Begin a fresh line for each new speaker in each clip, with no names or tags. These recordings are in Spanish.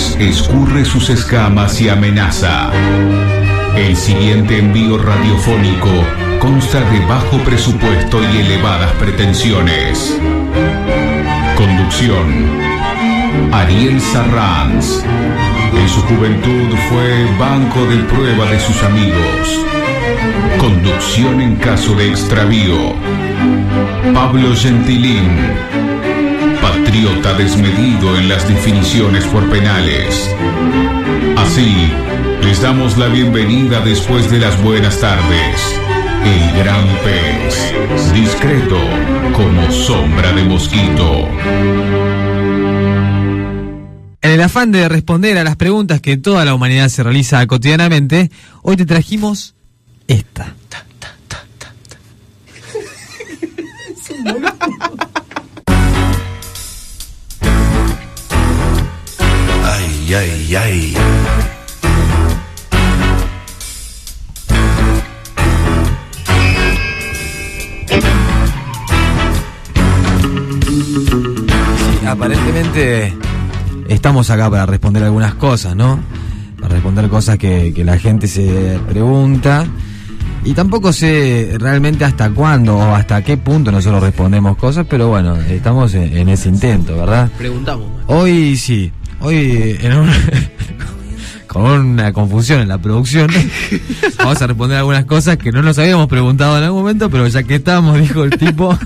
Pez escurre sus escamas y amenaza. El siguiente envío radiofónico consta de bajo presupuesto y elevadas pretensiones. Conducción: Ariel Sarranz. En su juventud fue banco de prueba de sus amigos. Conducción en caso de extravío: Pablo Gentilín. Patriota desmedido en las definiciones por penales. Así, les damos la bienvenida después de las buenas tardes. El Gran Pez, discreto como sombra de mosquito.
En el afán de responder a las preguntas que toda la humanidad se realiza cotidianamente, hoy te trajimos esta.
Ay, ay, ay.
Sí, aparentemente estamos acá para responder algunas cosas, ¿no? Para responder cosas que la gente se pregunta. Y tampoco sé realmente hasta cuándo o hasta qué punto nosotros respondemos cosas, pero bueno, estamos en ese intento, ¿verdad?
Preguntamos.
Hoy sí, hoy con una confusión en la producción vamos a responder algunas cosas que no nos habíamos preguntado en algún momento, pero ya que estamos, dijo el tipo,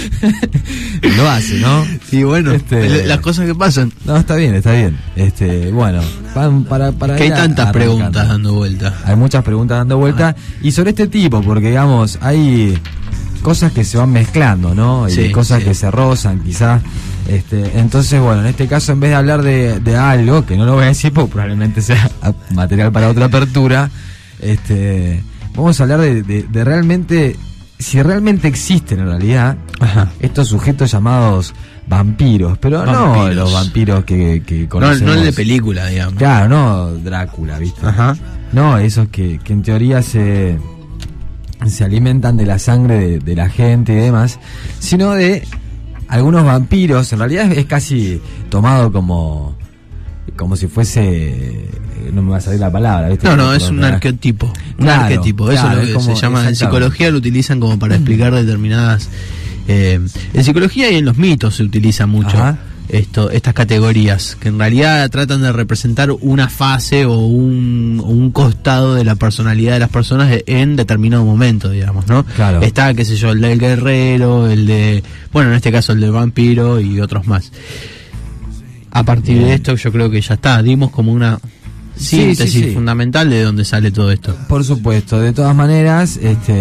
lo hace, ¿no?
Sí, bueno, las cosas que pasan.
No, está bien, bueno, para
que hay tantas preguntas dando vuelta.
Hay muchas preguntas dando vuelta, y sobre este tipo, porque digamos, hay cosas que se van mezclando, ¿no? Y
sí,
cosas
sí,
que se rozan, quizás. Entonces, bueno, en este caso, en vez de hablar de algo, que no lo voy a decir porque probablemente sea material para otra apertura, vamos a hablar de realmente, si realmente existen en realidad, ajá, estos sujetos llamados vampiros, pero vampiros. No los vampiros que conocemos.
No el de película, digamos.
Claro, no Drácula, ¿viste? Ajá. No, esos que en teoría se alimentan de la sangre de la gente y demás, sino de algunos vampiros. En realidad es casi tomado como si fuese, no me va a salir la palabra, ¿viste?
No, es un arquetipo. Un arquetipo, eso es lo que se llama. En psicología lo utilizan como para explicar determinadas. En psicología y en los mitos se utiliza mucho. Ajá. Estas categorías que en realidad tratan de representar una fase o un costado de la personalidad de las personas en determinado momento, digamos, ¿no? Claro. Está, qué sé yo, el del guerrero, el de, bueno, en este caso el del vampiro y otros más. A partir de esto yo creo que ya está, dimos como una síntesis fundamental de dónde sale todo esto.
Por supuesto, de todas maneras,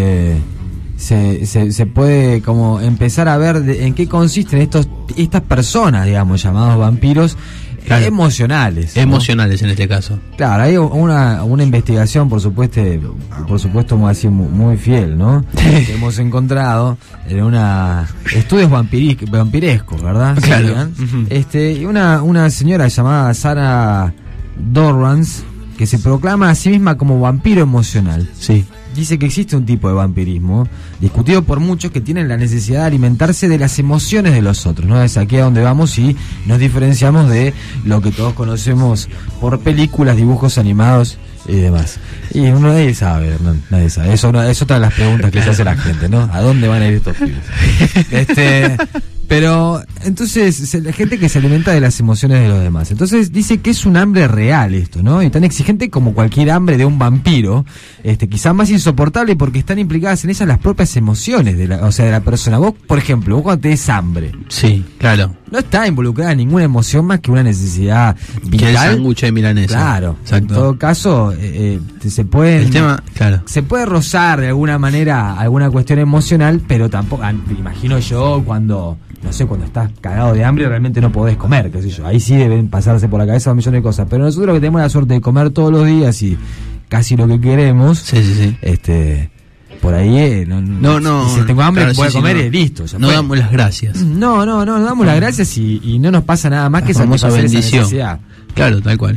se puede como empezar a ver en qué consisten estas personas, digamos, llamados vampiros, claro, emocionales, ¿no?
Emocionales en este caso.
Claro, hay una investigación, por supuesto así muy fiel, ¿no? Que hemos encontrado en estudios vampirescos, ¿verdad?
Claro.
Y una señora llamada Sarah Dorrance, que se proclama a sí misma como vampiro emocional.
Sí.
Dice que existe un tipo de vampirismo discutido por muchos que tienen la necesidad de alimentarse de las emociones de los otros, ¿no? Es aquí a donde vamos y nos diferenciamos de lo que todos conocemos por películas, dibujos animados y demás. Y nadie sabe, Hernán, nadie sabe. Eso es otra de las preguntas que se hace la gente, ¿no? ¿A dónde van a ir estos pibes? Pero entonces la gente que se alimenta de las emociones de los demás, entonces dice que es un hambre real esto, ¿no? Y tan exigente como cualquier hambre de un vampiro, quizá más insoportable porque están implicadas en ellas las propias emociones de la persona. Vos, por ejemplo, cuando tenés hambre,
sí, claro,
no está involucrada ninguna emoción más que una necesidad vital.
Que el sándwich de milanesa.
Claro.
Exacto.
En todo caso, se puede rozar de alguna manera alguna cuestión emocional, pero tampoco, imagino yo, cuando estás cagado de hambre realmente no podés comer, qué sé yo. Ahí sí deben pasarse por la cabeza un millón de cosas. Pero nosotros que tenemos la suerte de comer todos los días y casi lo que queremos,
sí.
Por ahí
no,
si tengo hambre, claro, voy a comer y listo.
No damos las gracias.
No damos las gracias y no nos pasa nada más que esa bendición.
Claro, tal cual.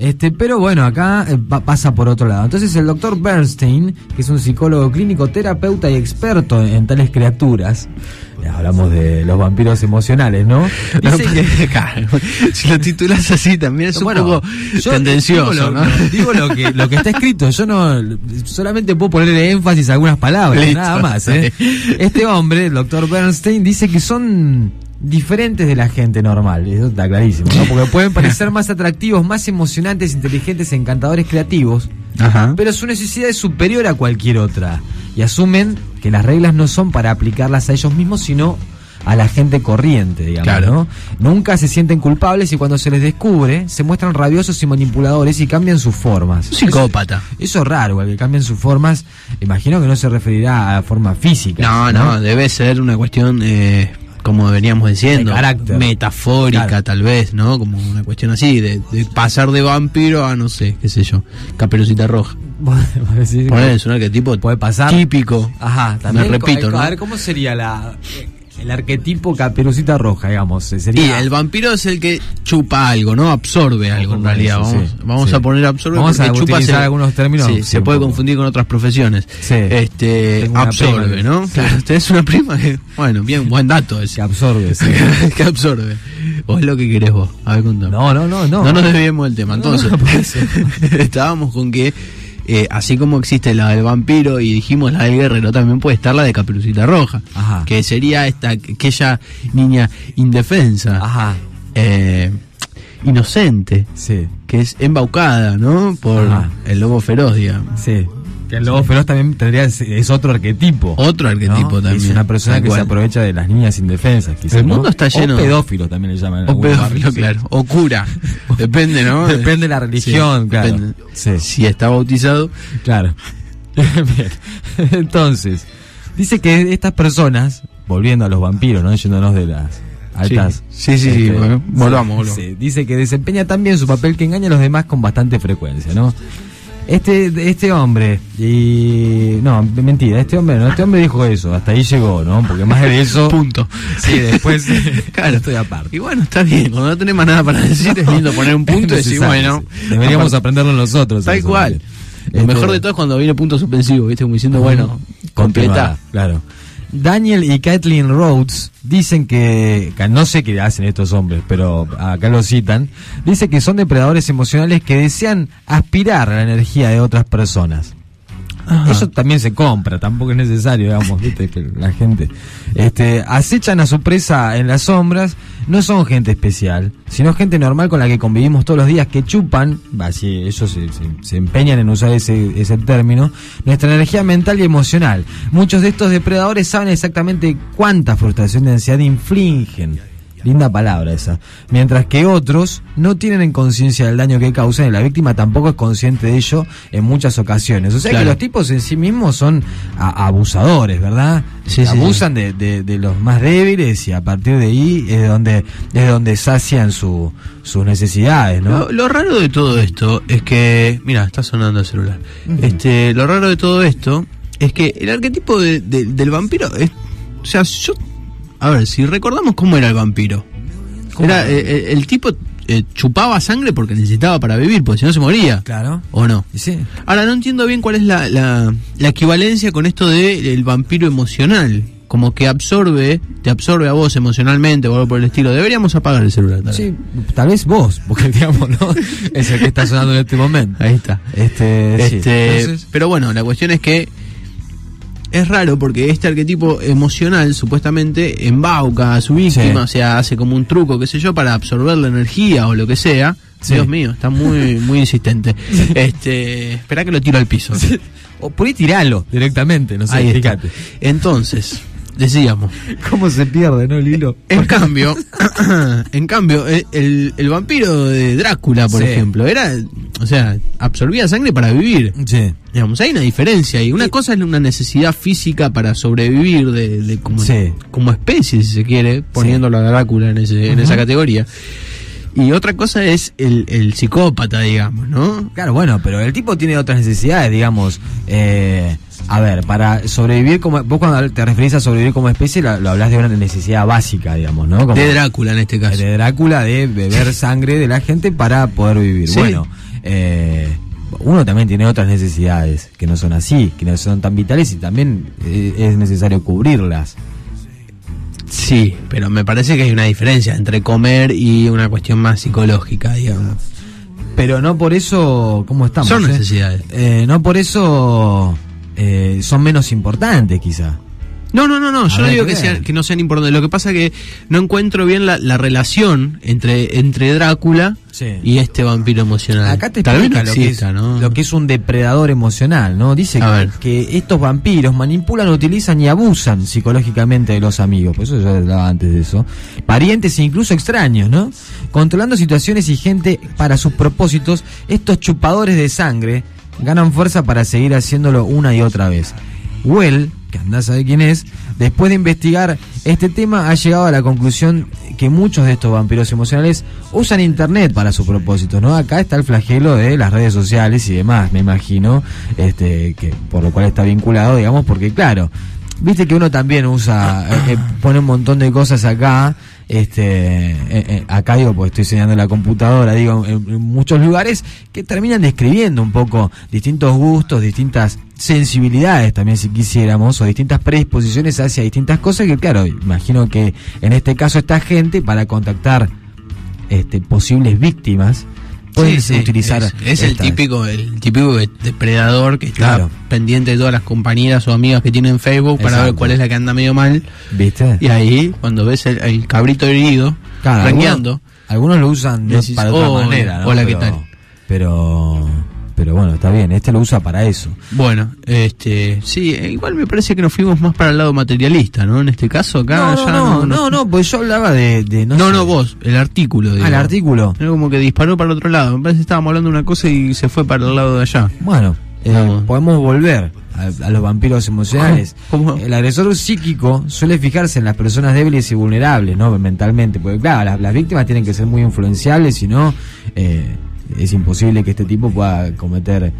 Pero bueno, acá pasa por otro lado. Entonces el doctor Bernstein, que es un psicólogo clínico, terapeuta y experto en tales criaturas, hablamos de los vampiros emocionales, ¿no? Dice que,
claro, si lo titulas así también es un poco tendencioso, ¿no?
Digo lo que está escrito, yo no solamente puedo ponerle énfasis a algunas palabras, listo, nada más, ¿eh? Este hombre, el doctor Bernstein, dice que son diferentes de la gente normal, eso está clarísimo, ¿no? Porque pueden parecer más atractivos, más emocionantes, inteligentes, encantadores, creativos, ajá, pero su necesidad es superior a cualquier otra, y asumen que las reglas no son para aplicarlas a ellos mismos, sino a la gente corriente, digamos, claro, ¿no? Nunca se sienten culpables y cuando se les descubre, se muestran rabiosos y manipuladores y cambian sus formas.
Psicópata.
Eso es raro, que cambien sus formas. Imagino que no se referirá a forma física.
No, debe ser una cuestión, como veníamos diciendo, metafórica, claro, tal vez, ¿no? Como una cuestión así, de pasar de vampiro a, no sé, qué sé yo, Caperucita Roja. Es un arquetipo
puede pasar
típico.
Ajá, también.
Me repito, ¿no?
A ver, ¿cómo sería el arquetipo Caperucita Roja, digamos? Sería...
Y el vampiro es el que chupa algo, ¿no? Absorbe algo, en realidad. Vamos a poner absorbe,
vamos
porque
a utilizar algunos términos.
Sí, se puede confundir con otras profesiones.
Sí.
Absorbe, ¿no? Claro, tenés una prima que, bueno, bien, buen dato ese.
Que absorbe, sí.
Que absorbe. ¿O es lo que querés vos? A ver, contame.
No.
No nos desviemos del tema. Entonces, estábamos con que así como existe la del vampiro y dijimos la del guerrero, también puede estar la de Caperucita Roja. Ajá. Que sería aquella niña indefensa. Ajá. Inocente. Sí. Que es embaucada, ¿no? Por el lobo feroz, digamos.
Sí. Que el lobo feroz también es otro arquetipo.
Otro arquetipo, ¿no? También.
Es una persona que se aprovecha de las niñas indefensas, quizás.
El mundo está lleno.
O pedófilo también le llaman.
O pedófilo, claro. Sí. O cura. Depende, ¿no?
Depende de la religión, sí, claro.
Depende. Sí. Si está bautizado.
Claro. Bien. Entonces, dice que estas personas, volviendo a los vampiros, ¿no? Yéndonos de las altas.
Sí. Bueno, volvamos.
Sí, dice que desempeña también su papel que engaña a los demás con bastante frecuencia, ¿no? Este hombre, y no, mentira, este hombre dijo eso, hasta ahí llegó, ¿no? Porque más de eso,
punto.
Sí, después claro, estoy aparte.
Y bueno, está bien, cuando no tenés más nada para decir, es lindo poner un punto y decir, bueno,
deberíamos aprenderlo nosotros.
Tal cual. Lo mejor de todo es cuando viene punto suspensivo, ¿viste? Como diciendo, bueno, completa.
Claro. Daniel y Kathleen Rhodes dicen que no sé qué hacen estos hombres, pero acá lo citan, dice que son depredadores emocionales que desean aspirar a la energía de otras personas. Ajá. Eso también se compra, tampoco es necesario, digamos, ¿viste? Que la gente acechan a su presa en las sombras. No son gente especial, sino gente normal con la que convivimos todos los días, que chupan, así ellos se empeñan en usar ese término, nuestra energía mental y emocional. Muchos de estos depredadores saben exactamente cuánta frustración y ansiedad infligen. Linda palabra esa. Mientras que otros no tienen conciencia del daño que causan y la víctima tampoco es consciente de ello en muchas ocasiones. O sea, claro, que los tipos en sí mismos son abusadores, ¿verdad? Sí, abusan de los más débiles y a partir de ahí es donde sacian sus necesidades, ¿no?
Lo raro de todo esto es que... Mira, está sonando el celular. Uh-huh. Lo raro de todo esto es que el arquetipo del vampiro es... O sea, a ver, si recordamos cómo era el vampiro. Era el tipo chupaba sangre porque necesitaba para vivir, porque si no se moría.
Claro.
¿O no?
Sí.
Ahora, no entiendo bien cuál es la equivalencia con esto del vampiro emocional. Como que te absorbe a vos emocionalmente o algo por el estilo. Deberíamos apagar el celular.
Sí, tal vez vos, porque digamos, ¿no? Es el que está sonando en este momento.
Ahí está. Entonces... Pero bueno, la cuestión es que es raro porque este arquetipo emocional supuestamente embauca a su víctima, o sea, hace como un truco, qué sé yo, para absorber la energía o lo que sea. Sí. Dios mío, está muy muy insistente. Espera que lo tiro al piso.
Sí. O por ahí tiralo directamente, no sé, fíjate.
Entonces, decíamos,
¿cómo se pierde, no, el hilo?
En cambio, el vampiro de Drácula, por ejemplo, absorbía sangre para vivir. Sí. Digamos, hay una diferencia y una cosa es una necesidad física para sobrevivir como especie, si se quiere, poniéndolo a Drácula en esa categoría. Y otra cosa es el psicópata, digamos, ¿no?
Claro, bueno, pero el tipo tiene otras necesidades, digamos. A ver, para sobrevivir como... Vos cuando te referís a sobrevivir como especie, lo hablás de una necesidad básica, digamos, ¿no? Como
de Drácula en este caso.
De Drácula, de beber sangre de la gente para poder vivir. Sí. Bueno, uno también tiene otras necesidades que no son así, que no son tan vitales y también es necesario cubrirlas.
Sí, pero me parece que hay una diferencia entre comer y una cuestión más psicológica, digamos.
Pero no por eso, ¿cómo estamos?
Son necesidades.
No por eso son menos importantes, quizá.
No, yo no digo que no sean importantes. Lo que pasa es que no encuentro bien la relación entre Drácula y este vampiro emocional.
Acá te explica lo que es un depredador emocional, ¿no? Dice que estos vampiros manipulan, utilizan y abusan psicológicamente de los amigos. Por eso yo hablaba antes de eso. Parientes e incluso extraños, ¿no? Controlando situaciones y gente para sus propósitos, estos chupadores de sangre ganan fuerza para seguir haciéndolo una y otra vez. Well, que andás a saber quién es, después de investigar este tema ha llegado a la conclusión que muchos de estos vampiros emocionales usan internet para sus propósitos, ¿no? Acá está el flagelo de las redes sociales y demás, me imagino, que por lo cual está vinculado, digamos, porque claro, viste que uno también usa, pone un montón de cosas acá, acá digo, pues estoy enseñando la computadora, digo, en muchos lugares que terminan describiendo un poco distintos gustos, distintas sensibilidades también, si quisiéramos, o distintas predisposiciones hacia distintas cosas que, claro, imagino que en este caso esta gente, para contactar posibles víctimas, pueden utilizar
es el típico depredador que está pendiente de todas las compañeras o amigas que tienen Facebook para ver cuál es la que anda medio mal, ¿viste? Y ahí cuando ves el cabrito herido rangueando,
algunos lo usan para otra manera, ¿no?
Hola, ¿qué tal?
Pero bueno, está bien, lo usa para eso.
Bueno, sí, igual me parece que nos fuimos más para el lado materialista, ¿no? En este caso acá
no, pues yo hablaba de
no, vos, el artículo.
El artículo.
Era como que disparó para el otro lado. Me parece que estábamos hablando de una cosa y se fue para el lado de allá.
Bueno, podemos volver a los vampiros emocionales. ¿Cómo? El agresor psíquico suele fijarse en las personas débiles y vulnerables, ¿no? Mentalmente, porque claro, las víctimas tienen que ser muy influenciables, si no es imposible que este tipo pueda cometer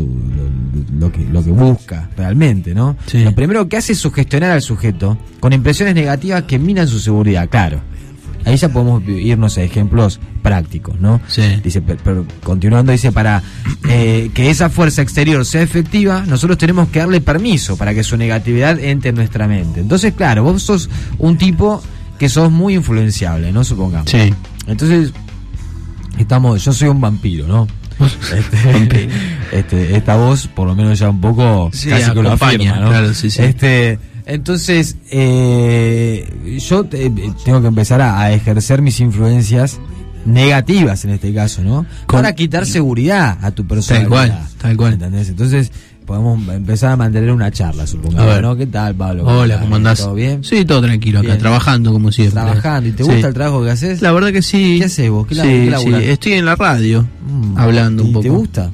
lo que busca realmente, ¿no? Sí. Lo primero que hace es sugestionar al sujeto con impresiones negativas que minan su seguridad, claro. Ahí ya podemos irnos a ejemplos prácticos, ¿no? Sí. Dice, pero continuando, dice, para que esa fuerza exterior sea efectiva, nosotros tenemos que darle permiso para que su negatividad entre en nuestra mente. Entonces, claro, vos sos un tipo que sos muy influenciable, ¿no? Supongamos. Sí. Entonces, yo soy un vampiro, ¿no? Esta voz, por lo menos ya un poco casi que lo afirma, ¿no? Claro, sí. Entonces, yo tengo que empezar a ejercer mis influencias negativas en este caso, ¿no? Para quitar seguridad a tu personalidad.
Tal cual.
¿Entendés? Entonces, podemos empezar a mantener una charla, supongamos, ¿no? ¿Qué tal, Pablo?
Hola, ¿cómo andás?
¿Todo bien?
Sí, todo tranquilo acá, trabajando como siempre.
Trabajando. ¿Y te gusta el trabajo que haces?
La verdad que sí.
¿Qué haces vos?
¿Qué laburás? Estoy en la radio, hablando un poco.
¿Y te gusta?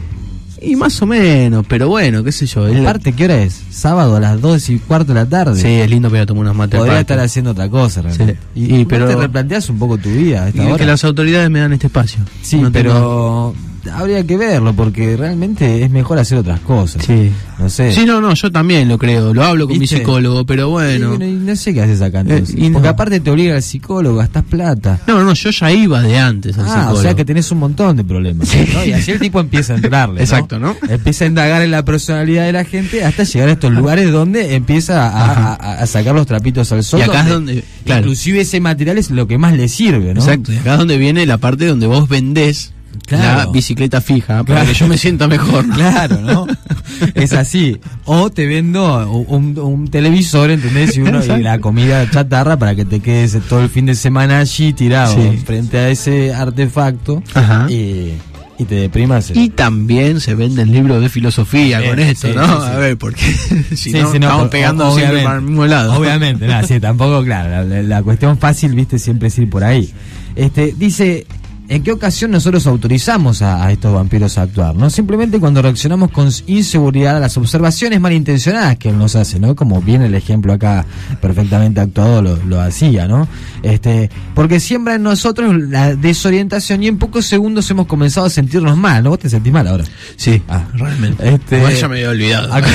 Y más o menos, pero bueno, qué sé yo.
Aparte, ¿qué hora es? Sábado a las 2:15 de la tarde.
Sí, es lindo para tomar unos mates.
Podría estar haciendo otra cosa, realmente. Sí.
Pero
te replanteas un poco tu vida a esta hora.
Que las autoridades me dan este espacio.
Sí, pero habría que verlo, porque realmente es mejor hacer otras cosas.
Sí.
No sé.
Sí, no, yo también lo creo. Lo hablo con mi psicólogo, pero bueno.
Y no sé qué haces acá entonces. Porque aparte te obliga al psicólogo, gastás plata.
No, yo ya iba de antes al psicólogo.
O sea que tenés un montón de problemas, ¿no? Y así el tipo empieza a entrarle, ¿no?
Exacto, ¿no?
Empieza a indagar en la personalidad de la gente hasta llegar a estos lugares donde empieza a sacar los trapitos al sol.
Y acá es donde,
claro, inclusive ese material es lo que más le sirve, ¿no?
Exacto, y acá es donde viene la parte donde vos vendés la bicicleta fija para que yo me sienta mejor.
Claro, ¿no? Es así. O te vendo un televisor, ¿entendés? Y la comida chatarra para que te quedes todo el fin de semana allí tirado frente a ese artefacto. Ajá. Y te deprimas.
Y también se venden libros de filosofía con esto, ¿no? A ver, porque si no, estamos pegando siempre para el mismo lado.
Obviamente, tampoco, claro. La cuestión fácil, viste, siempre es ir por ahí. Dice, ¿en qué ocasión nosotros autorizamos a estos vampiros a actuar? ¿No? Simplemente cuando reaccionamos con inseguridad a las observaciones malintencionadas que él nos hace, ¿no? Como viene el ejemplo acá perfectamente actuado lo hacía, ¿no? Porque siembra en nosotros la desorientación y en pocos segundos hemos comenzado a sentirnos mal, ¿no? ¿Vos te sentís mal ahora?
Sí, realmente.
Ya me había olvidado. A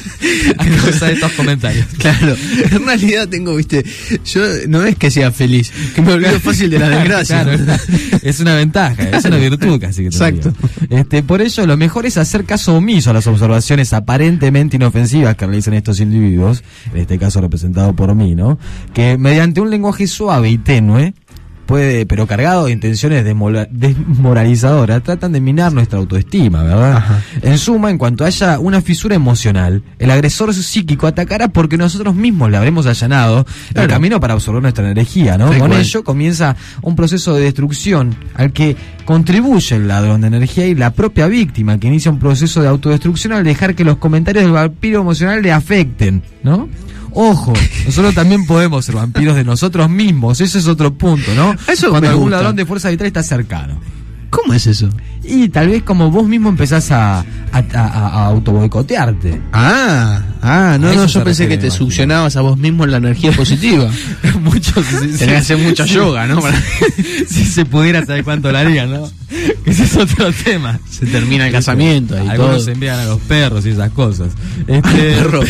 causa de estos comentarios.
Claro, en realidad tengo, yo no es que sea feliz, que me olvido fácil de la desgracia.
Claro, es es una ventaja, es una virtud casi que
Exacto.
Por ello, lo mejor es hacer caso omiso a las observaciones aparentemente inofensivas que realizan estos individuos, en este caso representado por mí, ¿no? Que mediante un lenguaje suave y tenue, pero cargado de intenciones desmoralizadoras, tratan de minar nuestra autoestima, ¿verdad?
Ajá.
En suma, en cuanto haya una fisura emocional, el agresor psíquico atacará porque nosotros mismos le habremos allanado el camino para absorber nuestra energía, ¿no? Con ello comienza un proceso de destrucción al que contribuye el ladrón de energía y la propia víctima, que inicia un proceso de autodestrucción al dejar que los comentarios del vampiro emocional le afecten, ¿no? Ojo, nosotros también podemos ser vampiros de nosotros mismos, ese es otro punto, ¿no?
Eso
cuando
me
algún
gusta.
ladrón de fuerza vital está cercano.
¿Cómo es eso?
Y tal vez como vos mismo empezás a autoboicotearte.
No, yo pensé que te succionabas a vos mismo en la energía positiva.
Muchos
Tenés que hacer mucho yoga, ¿no?
Si se pudiera, saber cuánto lo harían, ¿no? Ese es otro tema.
Se termina el casamiento y
algunos
todo.
se envían a los perros y esas cosas.
Perro.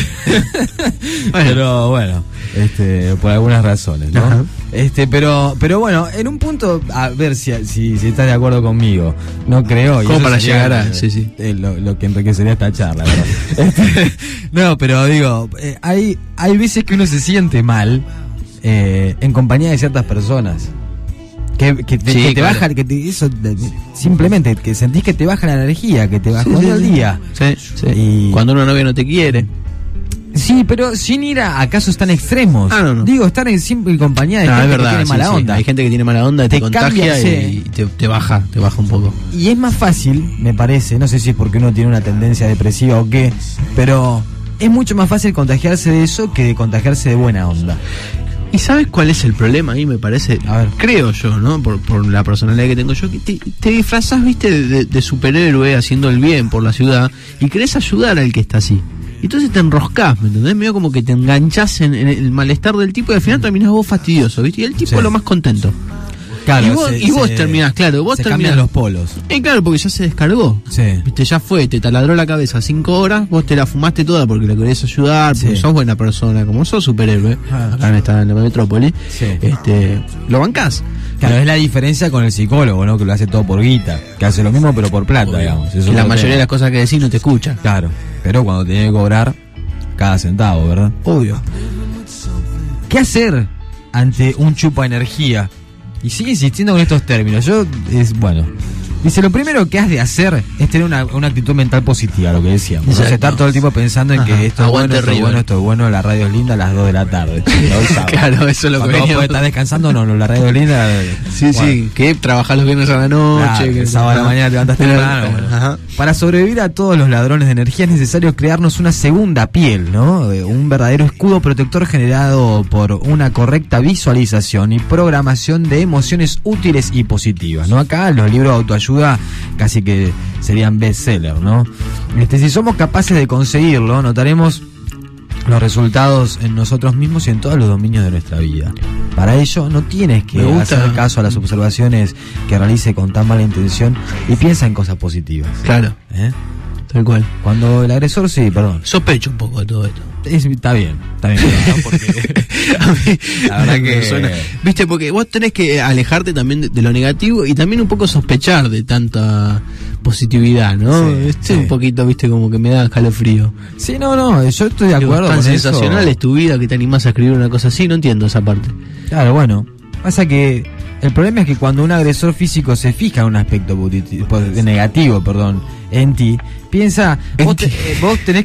Pero bueno, por algunas razones, ¿no?
Ajá.
Pero bueno, en un punto, a ver si estás de acuerdo conmigo. No creo.
¿Cómo para llegar a...? Sí.
Lo que enriquecería esta charla, ¿verdad? No, pero digo, hay veces que uno se siente mal en compañía de ciertas personas. Que te baja, simplemente que sentís que te baja la energía, que te bajó el día.
Sí. Y cuando una novia no te quiere.
Sí, pero sin ir a casos tan extremos.
No.
Digo, estar en compañía de gente que tiene mala onda.
Hay gente que tiene mala onda, te contagia
cambia,
y te baja un poco.
Y es más fácil, me parece, no sé si es porque uno tiene una tendencia depresiva o qué, pero es mucho más fácil contagiarse de eso que de contagiarse de buena onda.
¿Y sabes cuál es el problema ahí, me parece?
A ver.
Creo yo, ¿no? Por la personalidad que tengo yo, que te disfrazás, viste, de superhéroe haciendo el bien por la ciudad y querés ayudar al que está así. Y entonces te enroscás, ¿me entendés? Medio como que te enganchás en el malestar del tipo y al final terminás vos fastidioso, ¿viste? Y el tipo lo más contento.
Claro,
y vos terminás, claro, vos terminás
los polos.
Claro, porque ya se descargó.
Sí.
Viste, ya fue, te taladró la cabeza 5 horas, vos te la fumaste toda porque la querés ayudar, porque sos buena persona, como sos superhéroe, acá en la metrópoli, lo bancás.
Claro, es la diferencia con el psicólogo, ¿no? Que lo hace todo por guita, que hace lo mismo pero por plata, digamos.
Y la mayoría de las cosas que decís no te escucha.
Claro, pero cuando tenés que cobrar cada centavo, ¿verdad?
Obvio.
¿Qué hacer ante un chupa energía? Y sigue insistiendo con estos términos. Dice, lo primero que has de hacer es tener una actitud mental positiva, lo que decíamos. Entonces, estar todo el tiempo pensando en que esto es bueno, la radio es linda a las 2 de la tarde.
Claro, eso es lo que
vos podés estar descansando, no, la radio es linda.
Sí, que trabajás los viernes a la noche.
Claro, que el sábado a la mañana te levantas temprano. Para sobrevivir a todos los ladrones de energía es necesario crearnos una segunda piel, ¿no? Un verdadero escudo protector generado por una correcta visualización y programación de emociones útiles y positivas, ¿no? Acá los libros de autoayuda casi que serían bestsellers, ¿no? Si somos capaces de conseguirlo, notaremos los resultados en nosotros mismos y en todos los dominios de nuestra vida. Para ello no tienes que hacer caso a las observaciones que realice con tan mala intención y piensa en cosas positivas.
Claro. Tal cual.
Cuando el agresor,
sospecho un poco de todo esto.
Está bien, ¿no? Porque
a mí, la verdad que suena, viste, porque vos tenés que alejarte también de lo negativo y también un poco sospechar de tanta positividad, ¿no? Un poquito, viste, como que me da escalofrío.
Sí, no, yo estoy de acuerdo con eso.
Tan sensacional es tu vida que te animás a escribir una cosa así, no entiendo esa parte.
Claro, bueno, pasa que el problema es que cuando un agresor físico se fija en un aspecto negativo, en ti, piensa, vos tenés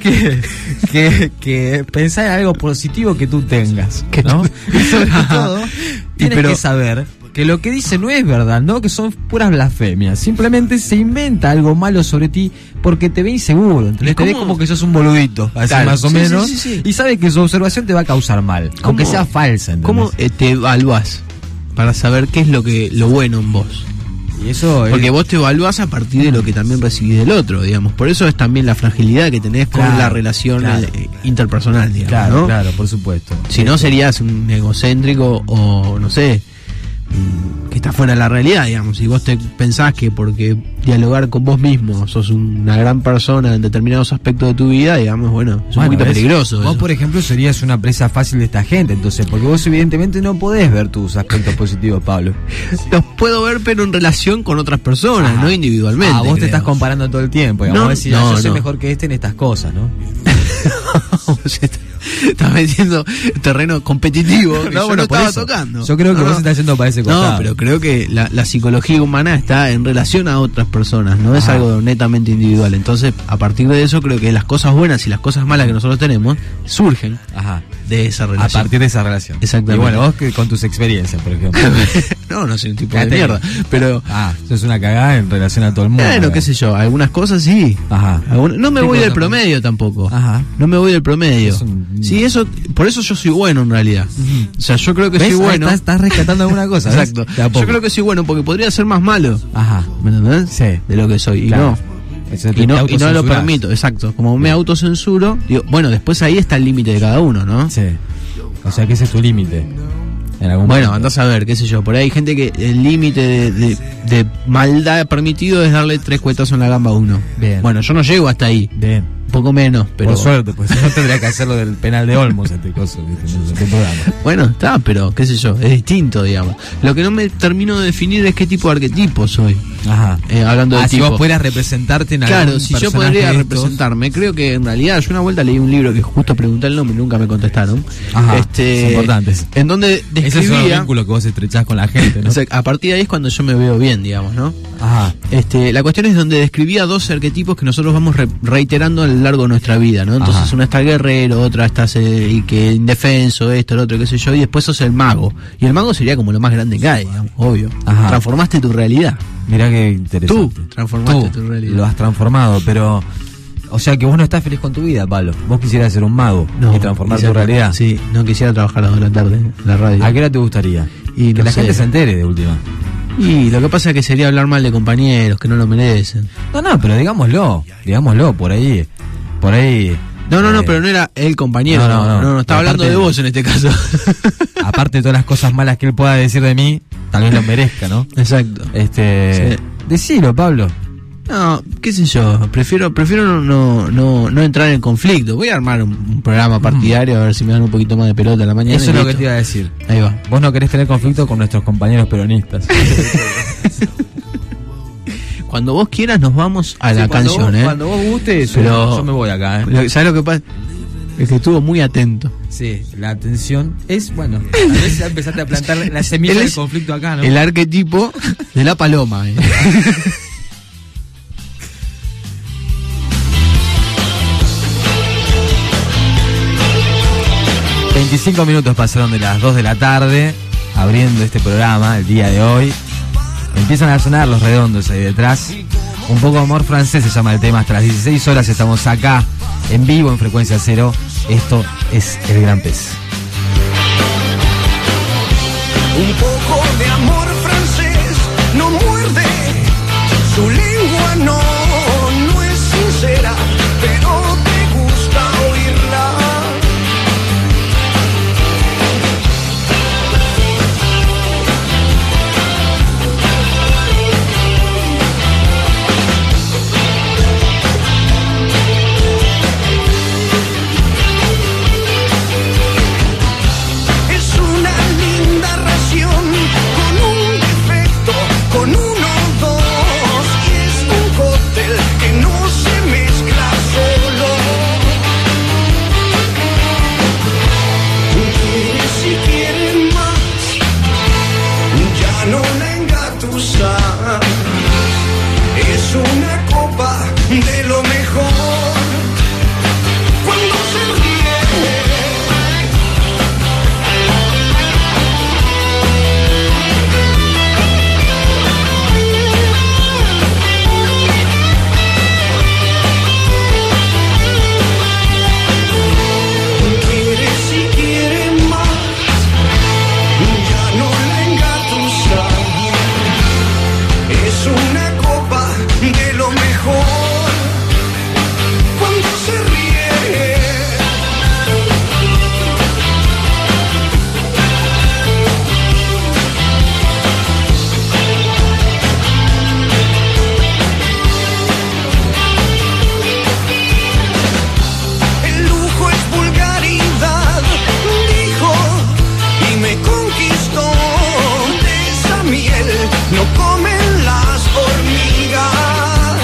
que pensar en algo positivo que tú tengas, ¿no? Y sobre todo, tienes que saber que lo que dice no es verdad, ¿no? Que son puras blasfemias. Simplemente se inventa algo malo sobre ti porque te ve inseguro. Entonces te ve como que sos un boludito, así más o menos. Sí. Y sabe que su observación te va a causar mal, aunque sea falsa. ¿Entendés?
¿Cómo te evaluás para saber qué es lo bueno en vos?
Y eso
porque vos te evaluás a partir de lo que también recibís del otro, digamos. Por eso es también la fragilidad que tenés con la relación interpersonal, digamos, ¿no?
Claro, por supuesto.
Si no, serías un egocéntrico o, no sé, que está fuera de la realidad, digamos. Si vos te pensás que porque dialogar con vos mismo sos una gran persona en determinados aspectos de tu vida, digamos, bueno, es un poquito peligroso.
Vos, por ejemplo, serías una presa fácil de esta gente, entonces, porque vos evidentemente no podés ver tus aspectos positivos, Pablo.
Los puedo ver, pero en relación con otras personas, no individualmente.
Vos te estás comparando todo el tiempo, digamos.
No,
decir, yo soy mejor que este en estas cosas, ¿no?
Estás metiendo terreno competitivo.
No, bueno,
estaba
eso.
Tocando.
Yo creo que vos estás yendo para ese costado.
No, pero creo que la psicología humana está en relación a otras personas, no es algo netamente individual. Entonces, a partir de eso, creo que las cosas buenas y las cosas malas que nosotros tenemos surgen de esa relación.
A partir de esa relación.
Exactamente.
Y bueno, vos que con tus experiencias, por ejemplo.
no soy un tipo de mierda. Pero.
Sos una cagada en relación a todo el mundo.
Bueno, qué sé yo, algunas cosas sí. No me voy del promedio tampoco. No me voy del promedio. Sí, eso, por eso yo soy bueno en realidad. O sea, yo creo que soy bueno.
Estás rescatando alguna cosa.
Exacto. Yo creo que soy bueno porque podría ser más malo.
¿Me entendés? Sí.
De lo que soy.
Claro.
Y no lo permito, exacto. Como me autocensuro, digo, bueno, después ahí está el límite de cada uno, ¿no?
Sí. O sea, que ese es tu límite.
Bueno, andás a ver, qué sé yo. Por ahí hay gente que el límite de maldad permitido es darle 3 cuetazos en la gamba a uno.
Bien.
Bueno, yo no llego hasta ahí.
Bien.
Un poco menos, pero.
Por suerte, pues si no tendría que hacerlo del penal de Olmos, este programa.
Bueno, está, pero qué sé yo, es distinto, digamos. Lo que no me termino de definir es qué tipo de arquetipo soy. Hablando de
si vos pudieras representarte en algún
Claro, si yo podría representarme, creo que en realidad yo una vuelta leí un libro que justo pregunté el nombre y nunca me contestaron.
Son importantes.
En donde describía.
Ese es un vínculo que vos estrechás con la gente, ¿no?
O sea, a partir de ahí es cuando yo me veo bien, digamos, ¿no? La cuestión es donde describía 2 arquetipos que nosotros vamos reiterando a lo largo de nuestra vida, ¿no? Entonces una está guerrero, otra está indefenso, esto, lo otro, qué sé yo, y después sos el mago. Y el mago sería como lo más grande que hay, digamos, obvio. Transformaste tu realidad.
Mirá qué interesante.
Tú transformaste tu realidad.
Lo has transformado, pero. O sea que vos no estás feliz con tu vida, Pablo. Vos quisieras ser un mago y transformar tu realidad.
Sí, no quisiera trabajar a las 2 de la tarde en la radio.
¿A qué hora te gustaría?
Y
que la gente se entere de última.
Y lo que pasa es que sería hablar mal de compañeros que no lo merecen.
No, pero digámoslo, por ahí.
No, pero no era el compañero. No, estaba hablando de vos en este caso.
Aparte de todas las cosas malas que él pueda decir de mí, tal vez lo merezca, ¿no?
Exacto.
Decilo, Pablo.
No, qué sé yo, prefiero no entrar en conflicto. Voy a armar un programa partidario a ver si me dan un poquito más de pelota a la mañana.
Eso es lo que te iba a decir.
Ahí va.
Vos no querés tener conflicto con nuestros compañeros peronistas.
Cuando vos quieras nos vamos a la canción,
Cuando vos guste,
pero
yo me voy acá,
¿Sabes lo que pasa? Es que estuvo muy atento.
Sí, la atención es, bueno, a veces ya empezaste a plantar la semilla del conflicto acá, ¿no?
El arquetipo de la paloma,
25 minutos pasaron de las 2 de la tarde, abriendo este programa el día de hoy. Empiezan a sonar los redondos ahí detrás. Un poco de amor francés se llama el tema. Hasta las 16 horas estamos acá, en vivo, en Frecuencia Cero. Esto es El Gran Pez.
Un poco de amor francés no muerde, su lengua no es sincera, pero te gusta oírla. Es una linda ración con un defecto, con uno o dos, y es un cóctel que no se mezcla solo. Quiere si quiere más, ya no la engatusa. Es una copa de lo mejor cuando se ríe. Quiere si quiere más, ya no la engatusa. no comen las hormigas.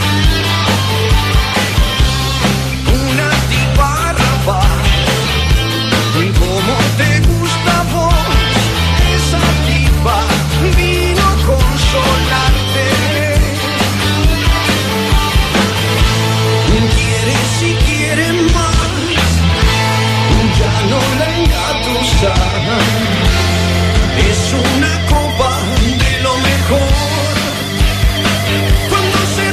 Una tipa rapaz, ¿cómo te gusta a vos? Esa tipa vino a consolarte. Quiere si quiere más, ya no la engatusan. Es una copa de lo mejor cuando se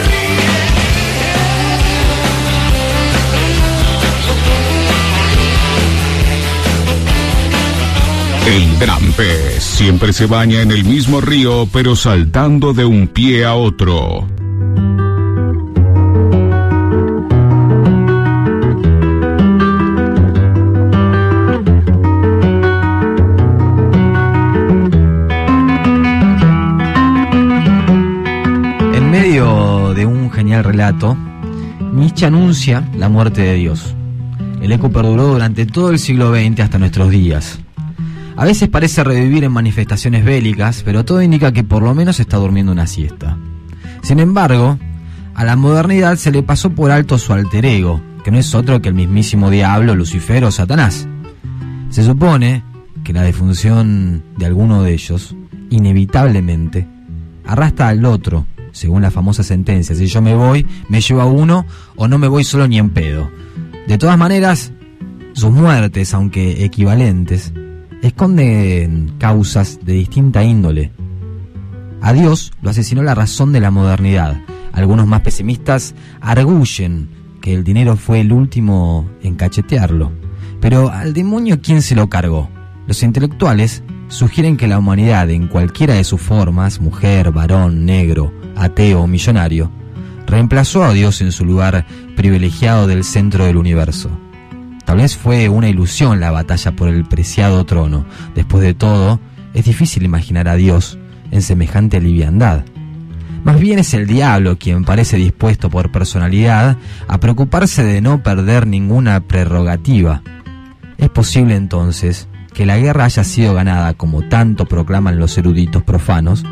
ríe.
El gran pez siempre se baña en el mismo río, pero saltando de un pie a otro.
Relato, Nietzsche anuncia la muerte de Dios. El eco perduró durante todo el siglo XX hasta nuestros días. A veces parece revivir en manifestaciones bélicas, pero todo indica que por lo menos está durmiendo una siesta. Sin embargo, a la modernidad se le pasó por alto su alter ego, que no es otro que el mismísimo diablo, Lucifer o Satanás. Se supone que la defunción de alguno de ellos, inevitablemente, arrastra al otro, según la famosa sentencia: si yo me voy, me llevo a uno, o no me voy solo ni en pedo. De todas maneras, sus muertes, aunque equivalentes, esconden causas de distinta índole. A Dios lo asesinó la razón de la modernidad. Algunos más pesimistas arguyen que el dinero fue el último en cachetearlo. Pero al demonio, ¿quién se lo cargó? Los intelectuales sugieren que la humanidad, en cualquiera de sus formas, mujer, varón, negro, ateo o millonario, reemplazó a Dios en su lugar privilegiado del centro del universo. Tal vez fue una ilusión la batalla por el preciado trono. Después de todo, es difícil imaginar a Dios en semejante liviandad. Más bien es el diablo quien parece dispuesto por personalidad a preocuparse de no perder ninguna prerrogativa. Es posible entonces que la guerra haya sido ganada, como tanto proclaman los eruditos profanos,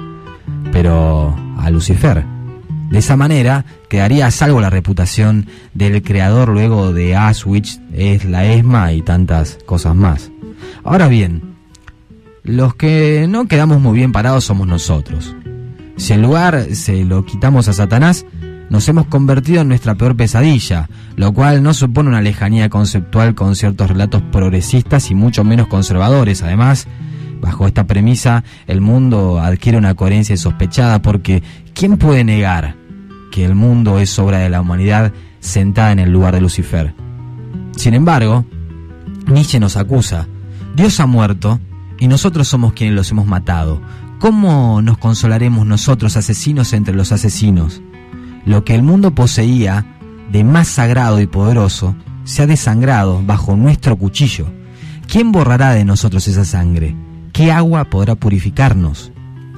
pero a Lucifer. De esa manera quedaría a salvo la reputación del creador luego de Auschwitz, la ESMA y tantas cosas más. Ahora bien, los que no quedamos muy bien parados somos nosotros. Si el lugar se lo quitamos a Satanás, nos hemos convertido en nuestra peor pesadilla, lo cual no supone una lejanía conceptual con ciertos relatos progresistas y mucho menos conservadores. Además, bajo esta premisa, el mundo adquiere una coherencia insospechada, porque ¿quién puede negar que el mundo es obra de la humanidad sentada en el lugar de Lucifer? Sin embargo, Nietzsche nos acusa: Dios ha muerto y nosotros somos quienes los hemos matado. ¿Cómo nos consolaremos nosotros, asesinos entre los asesinos? Lo que el mundo poseía de más sagrado y poderoso se ha desangrado bajo nuestro cuchillo. ¿Quién borrará de nosotros esa sangre? ¿Qué agua podrá purificarnos?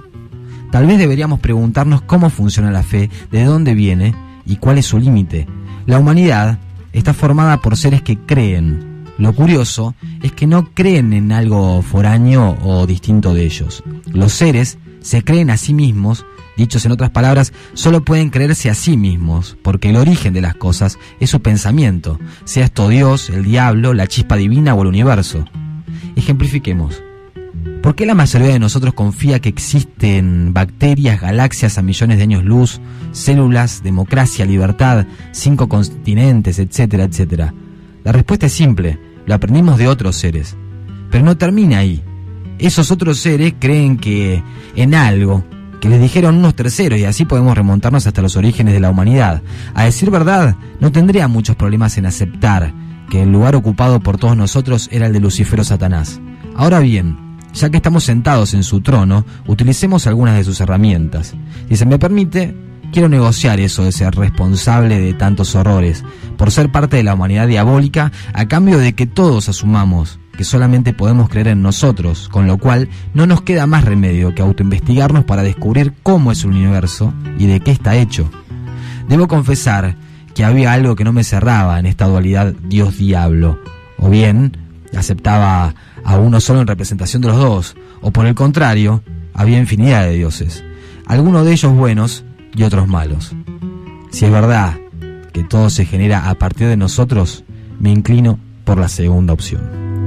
Tal vez deberíamos preguntarnos cómo funciona la fe, de dónde viene y cuál es su límite. La humanidad está formada por seres que creen. Lo curioso es que no creen en algo foráneo o distinto de ellos. Los seres se creen a sí mismos. Dichos en otras palabras, solo pueden creerse a sí mismos, porque el origen de las cosas es su pensamiento, sea esto Dios, el diablo, la chispa divina o el universo. Ejemplifiquemos. ¿Por qué la mayoría de nosotros confía que existen bacterias, galaxias a millones de años luz, células, democracia, libertad, 5 continentes, etcétera, etcétera? La respuesta es simple: lo aprendimos de otros seres. Pero no termina ahí. Esos otros seres creen que en algo que les dijeron unos terceros, y así podemos remontarnos hasta los orígenes de la humanidad. A decir verdad, no tendría muchos problemas en aceptar que el lugar ocupado por todos nosotros era el de Lucifer o Satanás. Ahora bien, ya que estamos sentados en su trono, utilicemos algunas de sus herramientas. Si se me permite, quiero negociar eso de ser responsable de tantos horrores, por ser parte de la humanidad diabólica, a cambio de que todos asumamos que solamente podemos creer en nosotros, con lo cual no nos queda más remedio que autoinvestigarnos para descubrir cómo es el universo y de qué está hecho. Debo confesar que había algo que no me cerraba en esta dualidad Dios-diablo. O bien aceptaba a uno solo en representación de los dos, o por el contrario, había infinidad de dioses. algunos de ellos buenos y otros malos. Si es verdad que todo se genera a partir de nosotros, me inclino por la segunda opción.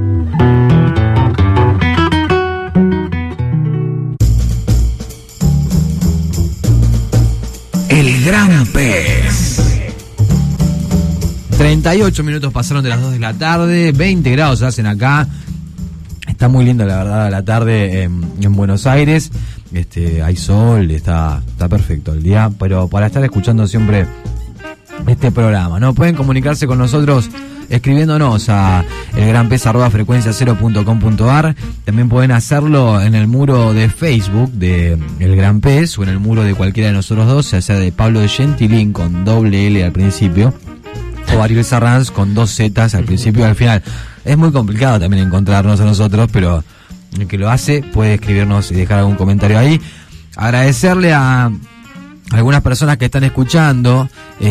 El gran pez.
38 minutos pasaron de las 2 de la tarde, 20 grados se hacen acá. Está muy linda la verdad la tarde en Buenos Aires. Hay sol, está perfecto el día, pero para estar escuchando siempre este programa, ¿no? Pueden comunicarse con nosotros escribiéndonos a elgranpez@frecuencia0.com.ar. También pueden hacerlo en el muro de Facebook de El Gran Pez o en el muro de cualquiera de nosotros dos, ya sea de Pablo de Gentilín con doble L al principio o Ariel Sarranz con 2 Z's al principio y al final. Es muy complicado también encontrarnos a nosotros, pero el que lo hace puede escribirnos y dejar algún comentario ahí. Agradecerle a algunas personas que están escuchando,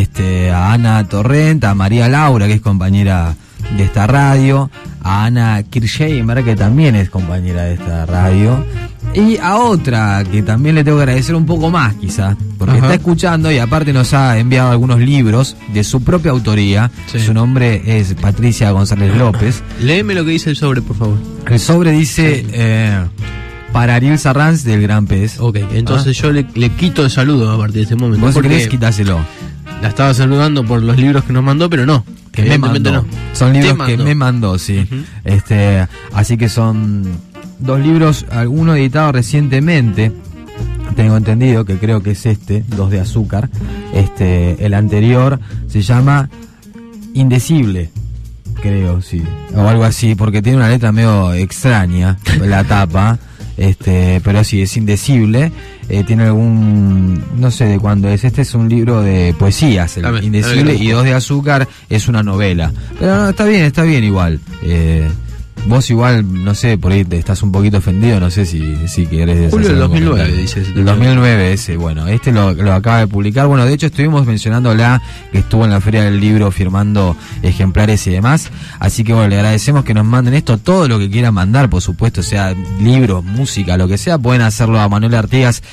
a Ana Torrent, a María Laura, que es compañera de esta radio, a Ana Kirchheimer, que también es compañera de esta radio, y a otra que también le tengo que agradecer un poco más quizás, porque está escuchando y aparte nos ha enviado algunos libros de su propia autoría. Sí. Su nombre es Patricia González López.
Léeme lo que dice el sobre, por favor.
El sobre dice... para Ariel Sarranz del Gran Pez.
Ok, entonces yo le quito el saludo a partir de este momento.
¿Vos querés quitárselo?
La estaba saludando por los libros que nos mandó, pero no.
Que me mandó. No. Son libros que me mandó, sí. Así que son 2 libros, alguno editado recientemente. Tengo entendido que creo que es 2 de azúcar. El anterior se llama Indecible, creo, sí. O algo así, porque tiene una letra medio extraña, la tapa. Pero sí, es Indecible. Tiene algún... no sé de cuándo es. Es un libro de poesías, Indecible, y 2 de azúcar es una novela. Pero no, está bien igual. Vos igual, no sé, por ahí te estás un poquito ofendido, no sé si querés...
Julio del 2009, dices.
El 2009 ese, bueno, lo acaba de publicar. Bueno, de hecho estuvimos mencionándola, que estuvo en la Feria del Libro firmando ejemplares y demás. Así que bueno, le agradecemos que nos manden esto, todo lo que quieran mandar, por supuesto, sea libros, música, lo que sea, pueden hacerlo a Manuel Artigas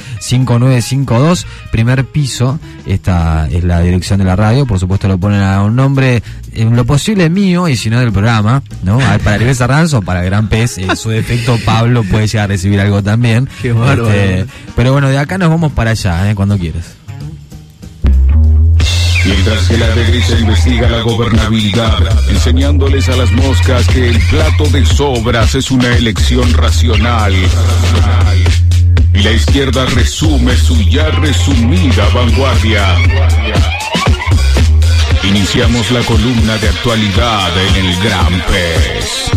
5952, primer piso. Esta es la dirección de la radio, por supuesto lo ponen a un nombre, en lo posible mío, y si no del programa, ¿no? Para Ariel Sarranz o para Gran Pez, en su defecto Pablo puede llegar a recibir algo también.
Qué bárbaro.
Pero bueno, de acá nos vamos para allá, cuando quieras.
Mientras que la derecha investiga la gobernabilidad, enseñándoles a las moscas que el plato de sobras es una elección racional. Y la izquierda resume su ya resumida vanguardia. Iniciamos la columna de actualidad en El Gran Pez.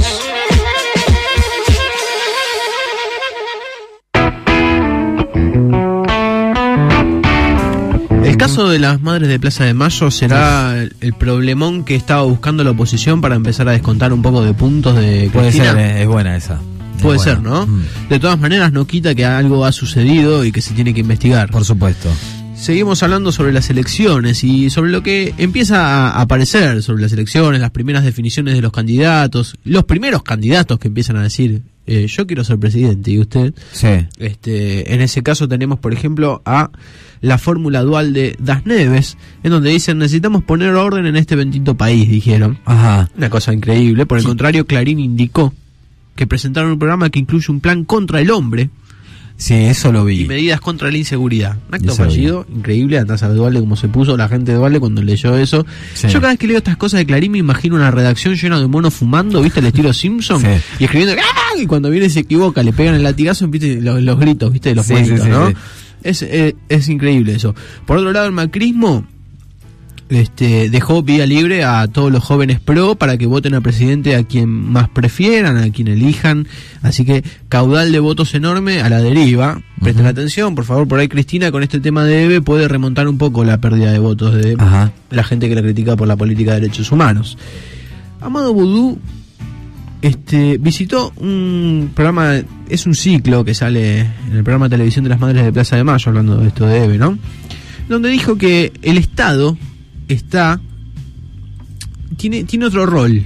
El caso de las madres de Plaza de Mayo será el problemón que estaba buscando la oposición para empezar a descontar un poco de puntos de Cristina.
Puede ser, es buena esa.
Puede ser, ¿no? De todas maneras, no quita que algo ha sucedido y que se tiene que investigar.
Por supuesto.
Seguimos hablando sobre las elecciones y sobre lo que empieza a aparecer sobre las elecciones, las primeras definiciones de los candidatos, los primeros candidatos que empiezan a decir, yo quiero ser presidente, ¿y usted?
Sí.
En ese caso tenemos, por ejemplo, a la fórmula dual de Das Neves, en donde dicen, necesitamos poner orden en este bendito país, dijeron.
Ajá.
Una cosa increíble. Por el contrario, Clarín indicó que presentaron un programa que incluye un plan contra el hombre.
Sí, eso lo vi.
Y medidas contra la inseguridad. Un acto fallido, increíble. Andás a ver Dualde cómo se puso la gente de Dualde cuando leyó eso. Sí. Yo cada vez que leo estas cosas de Clarín me imagino una redacción llena de monos fumando, ¿viste? El estilo Simpson. Sí. Y escribiendo, ¡ah! Y cuando viene se equivoca, le pegan el latigazo, ¿viste? Los gritos, ¿viste? De los monitos, ¿no? Sí. Es increíble eso. Por otro lado, el macrismo dejó vía libre a todos los jóvenes pro para que voten al presidente a quien más prefieran, a quien elijan. Así que caudal de votos enorme a la deriva. Presten atención, por favor, por ahí Cristina con este tema de EVE puede remontar un poco la pérdida de votos de la gente que la critica por la política de derechos humanos. Amado Boudou visitó un programa, es un ciclo que sale en el programa de televisión de las Madres de Plaza de Mayo, hablando de esto de EVE, ¿no? Donde dijo que el Estado tiene otro rol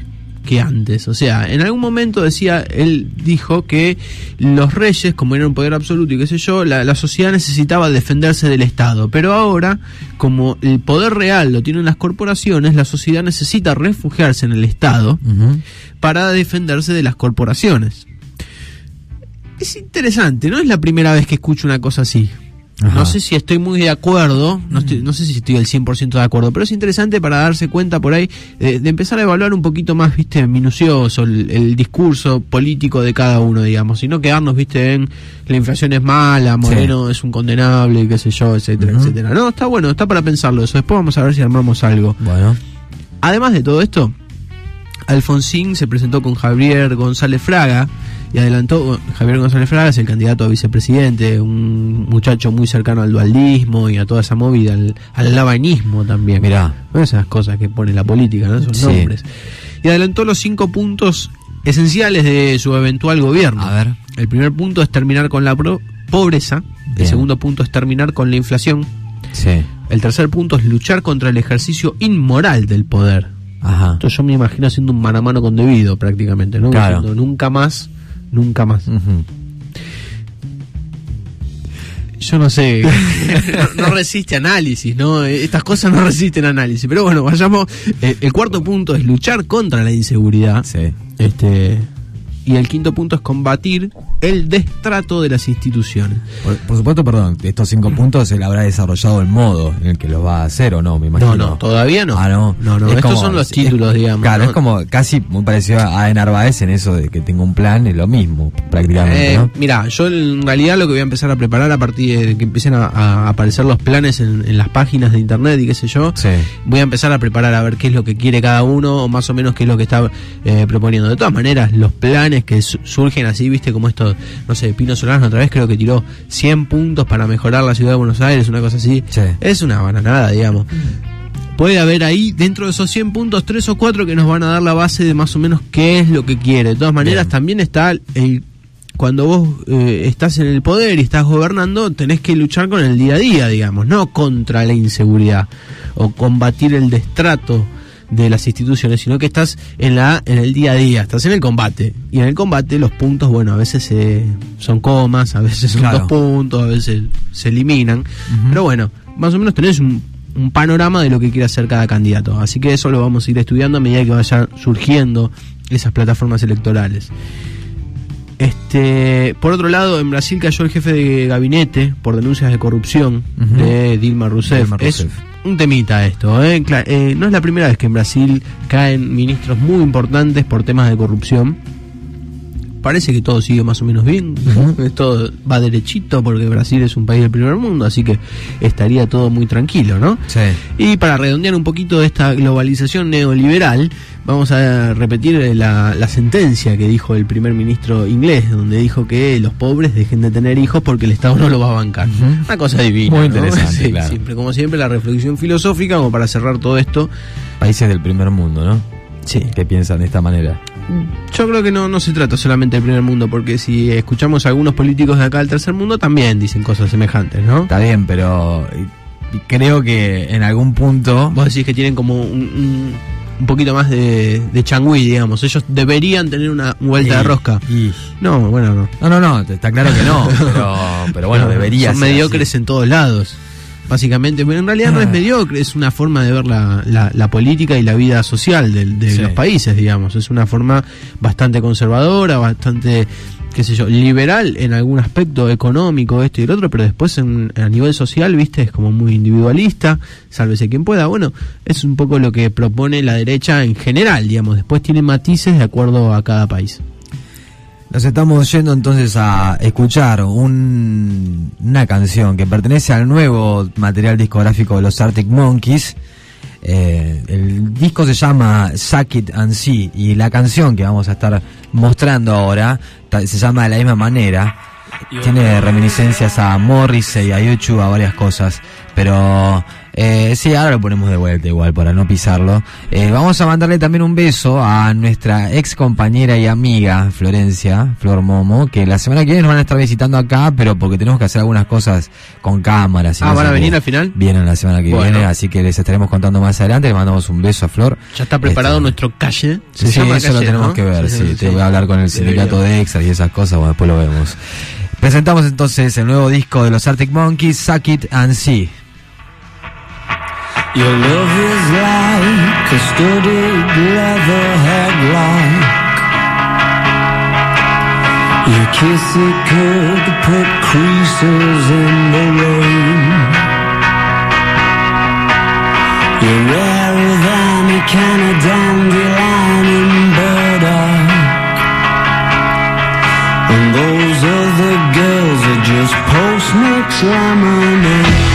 que antes. O sea, en algún momento él dijo que los reyes, como eran un poder absoluto y qué sé yo, la sociedad necesitaba defenderse del Estado. Pero ahora, como el poder real lo tienen las corporaciones, la sociedad necesita refugiarse en el Estado para defenderse de las corporaciones. Es interesante, no es la primera vez que escucho una cosa así. Ajá. No sé si estoy muy de acuerdo, no sé si estoy al 100% de acuerdo, pero es interesante para darse cuenta por ahí de empezar a evaluar un poquito más, minucioso el discurso político de cada uno, digamos, y no quedarnos, en la inflación es mala, Moreno es un condenable, qué sé yo, etcétera, etcétera. No, está bueno, está para pensarlo eso. Después vamos a ver si armamos algo. Bueno. Además de todo esto, Alfonsín se presentó con Javier González Fraga y adelantó. Javier González Fraga es el candidato a vicepresidente, un muchacho muy cercano al dualdismo y a toda esa movida, al lavanismo también. Mirá, esas cosas que pone la política, ¿no? Esos nombres. Y adelantó los 5 puntos esenciales de su eventual gobierno. A ver. El primer punto es terminar con la pobreza. Bien. El segundo punto es terminar con la inflación. Sí. El tercer punto es luchar contra el ejercicio inmoral del poder. Ajá. Entonces yo me imagino haciendo un mano a mano con Debido prácticamente, ¿no? Claro. Diciendo, nunca más. Yo no sé, no resiste análisis, ¿no? Estas cosas no resisten análisis. Pero bueno, vayamos. El cuarto punto es luchar contra la inseguridad. Sí. Y el quinto punto es combatir el destrato de las instituciones.
Por supuesto, perdón, estos 5 puntos él habrá desarrollado el modo en el que los va a hacer, ¿o no? Me imagino.
No, todavía no.
Ah, no.
Estos son los títulos, digamos.
Claro, ¿no? Es como casi muy parecido a Narváez en eso de que tengo un plan, es lo mismo, prácticamente, ¿no?
Mira, yo en realidad lo que voy a empezar a preparar a partir de que empiecen a aparecer los planes en las páginas de internet y qué sé yo, voy a empezar a preparar a ver qué es lo que quiere cada uno, o más o menos qué es lo que está proponiendo. De todas maneras, los planes que surgen así, como esto, no sé, Pino Solano otra vez creo que tiró 100 puntos para mejorar la ciudad de Buenos Aires, una cosa así. Es una bananada, digamos. Puede haber ahí, dentro de esos 100 puntos, 3 o 4 que nos van a dar la base de más o menos qué es lo que quiere. De todas maneras, también está cuando vos estás en el poder y estás gobernando, tenés que luchar con el día a día, digamos, no contra la inseguridad o combatir el destrato de las instituciones, sino que estás en el día a día, estás en el combate, y en el combate los puntos, a veces son comas, a veces son 2 puntos, a veces se eliminan, pero bueno, más o menos tenés un panorama de lo que quiere hacer cada candidato, así que eso lo vamos a ir estudiando a medida que vayan surgiendo esas plataformas electorales. Por otro lado, en Brasil cayó el jefe de gabinete por denuncias de corrupción de Dilma Rousseff. Es un temita esto, no es la primera vez que en Brasil caen ministros muy importantes por temas de corrupción. Parece que todo sigue más o menos bien, todo va derechito porque Brasil es un país del primer mundo, así que estaría todo muy tranquilo, ¿no? Sí. Y para redondear un poquito de esta globalización neoliberal, vamos a repetir la sentencia que dijo el primer ministro inglés, donde dijo que los pobres dejen de tener hijos porque el Estado no lo va a bancar. Una cosa divina,
muy interesante,
sí,
claro.
Siempre, como siempre, la reflexión filosófica como para cerrar todo esto.
Países del primer mundo, ¿no?
Sí.
Que piensan de esta manera.
Yo creo que no se trata solamente del primer mundo, porque si escuchamos a algunos políticos de acá del tercer mundo también dicen cosas semejantes, ¿no?
Está bien, pero creo que en algún punto...
Vos decís que tienen como un poquito más de changüí, digamos. Ellos deberían tener una vuelta de rosca. No, bueno, no.
No, está claro que no, pero bueno, debería
ser. Son mediocres así en todos lados, básicamente, pero en realidad no es mediocre, es una forma de ver la política y la vida social de los países, digamos. Es una forma bastante conservadora, bastante, qué sé yo, liberal en algún aspecto económico, esto y el otro, pero después a nivel social, es como muy individualista, sálvese quien pueda. Bueno, es un poco lo que propone la derecha en general, digamos. Después tiene matices de acuerdo a cada país.
Nos estamos yendo entonces a escuchar una canción que pertenece al nuevo material discográfico de los Arctic Monkeys. El disco se llama Suck It and See, y la canción que vamos a estar mostrando ahora se llama de la misma manera. Tiene reminiscencias a Morrissey, a YouTube, a varias cosas, pero Sí, ahora lo ponemos de vuelta igual para no pisarlo. Vamos a mandarle también un beso a nuestra ex compañera y amiga Florencia, Flor Momo, que la semana que viene nos van a estar visitando acá, pero porque tenemos que hacer algunas cosas con cámaras.
¿Van a venir al final?
Vienen la semana que viene, así que les estaremos contando más adelante. Le mandamos un beso a Flor.
Ya está preparado nuestro calle.
Sí, eso calle, lo tenemos, ¿no? Que ver, sí. Te voy a hablar con el sindicato de Exas y esas cosas, bueno, después lo vemos. Presentamos entonces el nuevo disco de los Arctic Monkeys, Suck It and See.
Your love is like a studded leather headlock. Your kiss, it could put creases in the rain. You're rarer than a can of dandelion in burdock. And those other girls are just post-mix lemonade.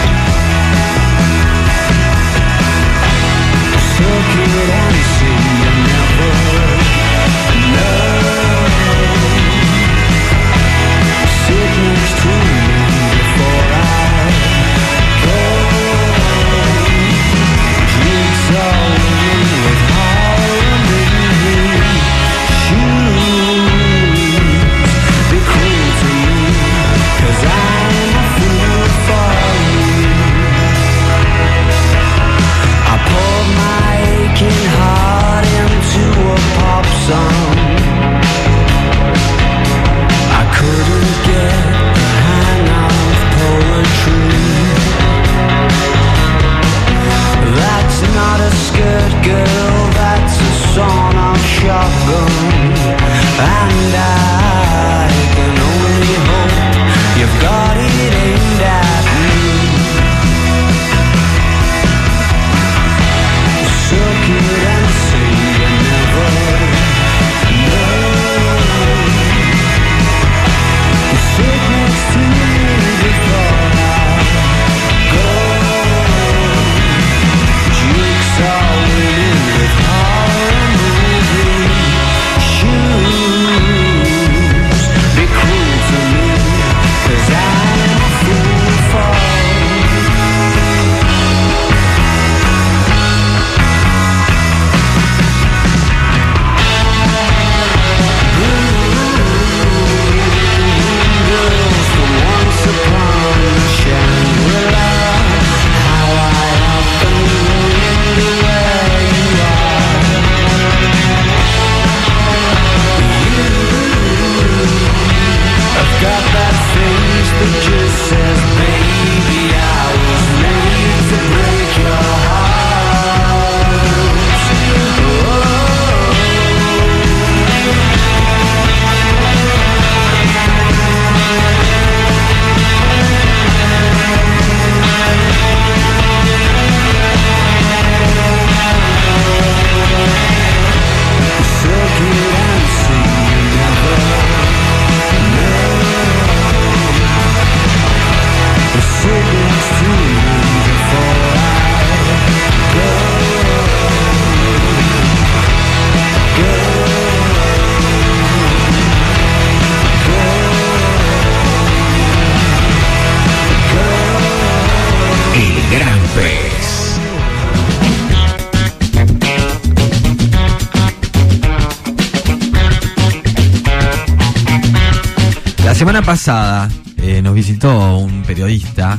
La semana pasada nos visitó un periodista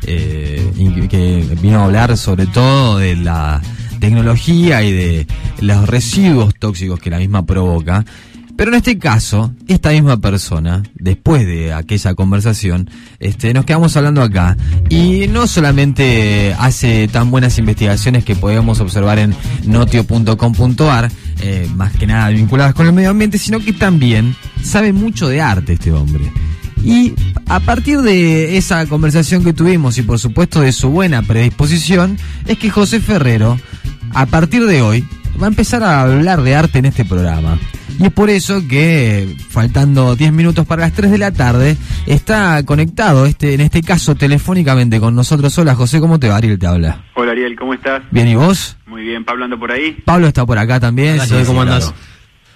que vino a hablar sobre todo de la tecnología y de los residuos tóxicos que la misma provoca. Pero en este caso, esta misma persona, después de aquella conversación, nos quedamos hablando acá. Y no solamente hace tan buenas investigaciones que podemos observar en notio.com.ar, más que nada vinculadas con el medio ambiente, sino que también sabe mucho de arte este hombre. Y a partir de esa conversación que tuvimos y por supuesto de su buena predisposición, es que José Ferrero, a partir de hoy, va a empezar a hablar de arte en este programa. Y es por eso que, faltando 10 minutos para las 3 de la tarde, está conectado, en este caso telefónicamente con nosotros. Hola José, ¿cómo te va? Ariel te habla.
Hola Ariel, ¿cómo estás?
Bien, ¿y vos?
Muy bien, Pablo anda por ahí.
Pablo está por acá también.
Sí, ¿cómo andás?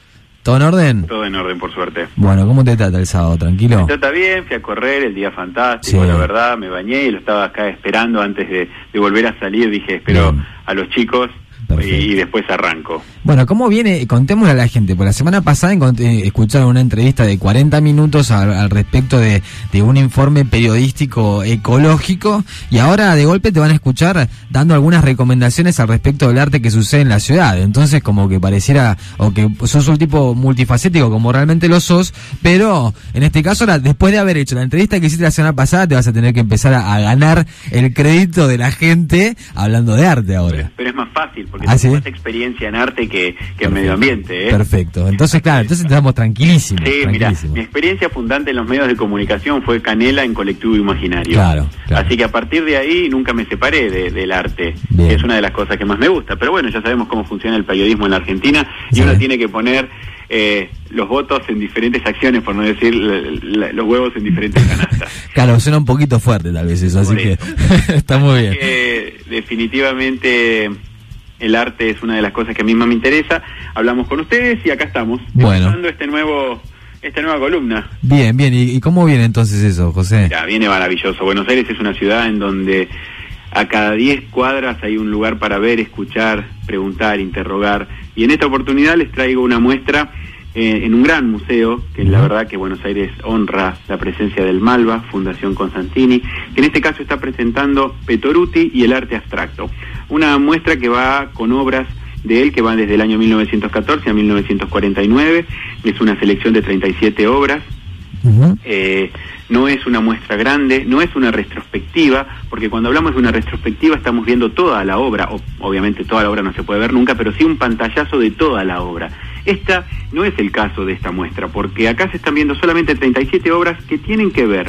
¿Todo en orden?
Todo en orden, por suerte.
Bueno, ¿cómo te trata el sábado? ¿Tranquilo?
Me trata bien, fui a correr, el día fantástico, la verdad, me bañé y lo estaba acá esperando antes de volver a salir, dije, espero a los chicos. Y después arranco.
Bueno, ¿cómo viene? Contémosle a la gente, por la semana pasada escucharon una entrevista de 40 minutos al respecto de un informe periodístico ecológico, y ahora de golpe te van a escuchar dando algunas recomendaciones al respecto del arte que sucede en la ciudad. Entonces como que pareciera, o que sos un tipo multifacético como realmente lo sos, pero en este caso después de haber hecho la entrevista que hiciste la semana pasada, te vas a tener que empezar a ganar el crédito de la gente hablando de arte ahora.
Pero es más fácil, porque tengo más experiencia en arte que en medio ambiente.
Perfecto, entonces claro, entonces estamos tranquilísimos.
Sí, mira, mi experiencia fundante en los medios de comunicación fue Canela en Colectivo Imaginario.
Claro.
Así que a partir de ahí nunca me separé del arte, que es una de las cosas que más me gusta. Pero bueno, ya sabemos cómo funciona el periodismo en la Argentina, y uno tiene que poner los votos en diferentes acciones, por no decir los huevos en diferentes canastas.
Claro, suena un poquito fuerte tal vez eso, así que está muy bien.
Definitivamente el arte es una de las cosas que a mí más me interesa. Hablamos con ustedes y acá estamos,
empezando
esta nueva columna.
Bien, ¿y cómo viene entonces eso, José?
Ya, viene maravilloso. Buenos Aires es una ciudad en donde a cada 10 cuadras hay un lugar para ver, escuchar, preguntar, interrogar, y en esta oportunidad les traigo una muestra en un gran museo, que la verdad que Buenos Aires honra la presencia del Malva, Fundación Constantini, que en este caso está presentando Petoruti y el arte abstracto. Una muestra que va con obras de él que van desde el año 1914 a 1949, es una selección de 37 obras. No es una muestra grande, no es una retrospectiva, porque cuando hablamos de una retrospectiva estamos viendo toda la obra, obviamente toda la obra no se puede ver nunca, pero sí un pantallazo de toda la obra. Esta no es el caso de esta muestra, porque acá se están viendo solamente 37 obras que tienen que ver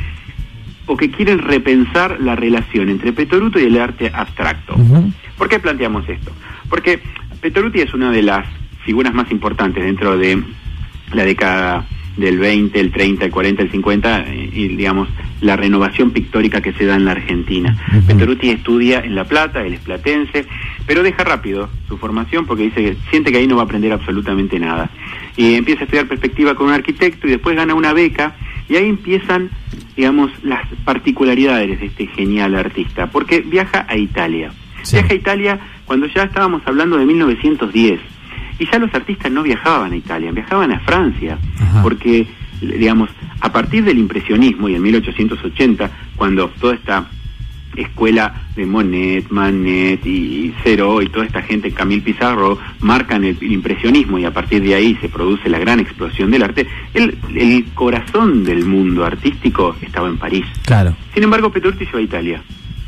o que quieren repensar la relación entre Petoruti y el arte abstracto. ¿Por qué planteamos esto? Porque Petoruti es una de las figuras más importantes dentro de la década del 20, el 30, el 40, el 50, y digamos, la renovación pictórica que se da en la Argentina. Petoruti estudia en La Plata, él es platense, pero deja rápido su formación porque siente que ahí no va a aprender absolutamente nada. Y empieza a estudiar perspectiva con un arquitecto y después gana una beca, y ahí empiezan, digamos, las particularidades de este genial artista, porque viaja a Italia. Viaja a Italia cuando ya estábamos hablando de 1910. Y ya los artistas no viajaban a Italia, viajaban a Francia, porque, digamos, a partir del impresionismo y en 1880, cuando toda esta escuela de Monet, Manet y Cero y toda esta gente, Camille Pissarro, marcan el impresionismo, y a partir de ahí se produce la gran explosión del arte, el corazón del mundo artístico estaba en París.
Claro.
Sin embargo, Petoruti se va a Italia.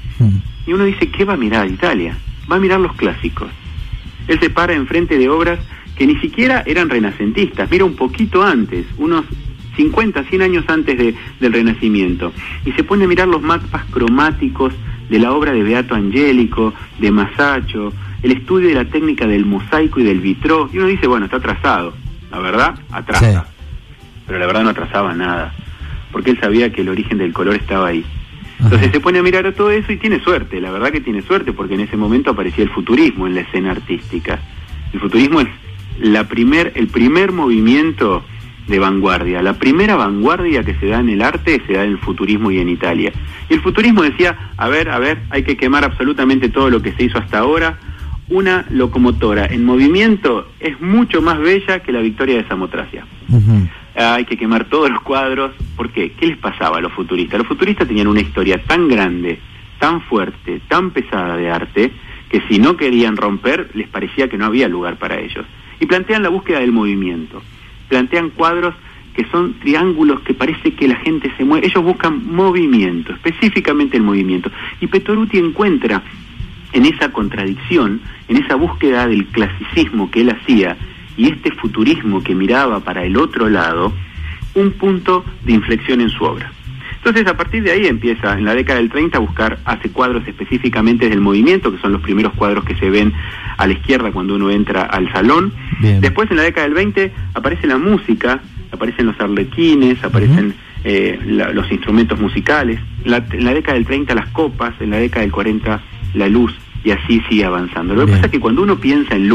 Y uno dice, ¿qué va a mirar a Italia? Va a mirar los clásicos. Él se para enfrente de obras que ni siquiera eran renacentistas, mira un poquito antes, unos 50, 100 años antes del Renacimiento, y se pone a mirar los mapas cromáticos de la obra de Beato Angelico, de Masaccio, el estudio de la técnica del mosaico y del vitró, y uno dice, bueno, está atrasado, la verdad, atrasa, pero la verdad no atrasaba nada, porque él sabía que el origen del color estaba ahí. Entonces se pone a mirar a todo eso y tiene suerte, la verdad que tiene suerte, porque en ese momento aparecía el futurismo en la escena artística. El futurismo es el primer movimiento de vanguardia, la primera vanguardia que se da en el arte se da en el futurismo y en Italia. Y el futurismo decía, a ver, hay que quemar absolutamente todo lo que se hizo hasta ahora. Una locomotora en movimiento es mucho más bella que la victoria de Samotracia. Hay que quemar todos los cuadros. ¿Por qué? ¿Qué les pasaba a los futuristas? Los futuristas tenían una historia tan grande, tan fuerte, tan pesada de arte, que si no querían romper, les parecía que no había lugar para ellos. Y plantean la búsqueda del movimiento. Plantean cuadros que son triángulos que parece que la gente se mueve. Ellos buscan movimiento, específicamente el movimiento. Y Petoruti encuentra en esa contradicción, en esa búsqueda del clasicismo que él hacía, y este futurismo que miraba para el otro lado, un punto de inflexión en su obra. Entonces, a partir de ahí empieza, en la década del 30, a buscar, hace cuadros específicamente del movimiento, que son los primeros cuadros que se ven a la izquierda cuando uno entra al salón. Bien. Después, en la década del 20, aparece la música, aparecen los arlequines, aparecen los instrumentos musicales. En la década del 30, las copas, en la década del 40, la luz, y así sigue avanzando. Lo que pasa es que cuando uno piensa en luz,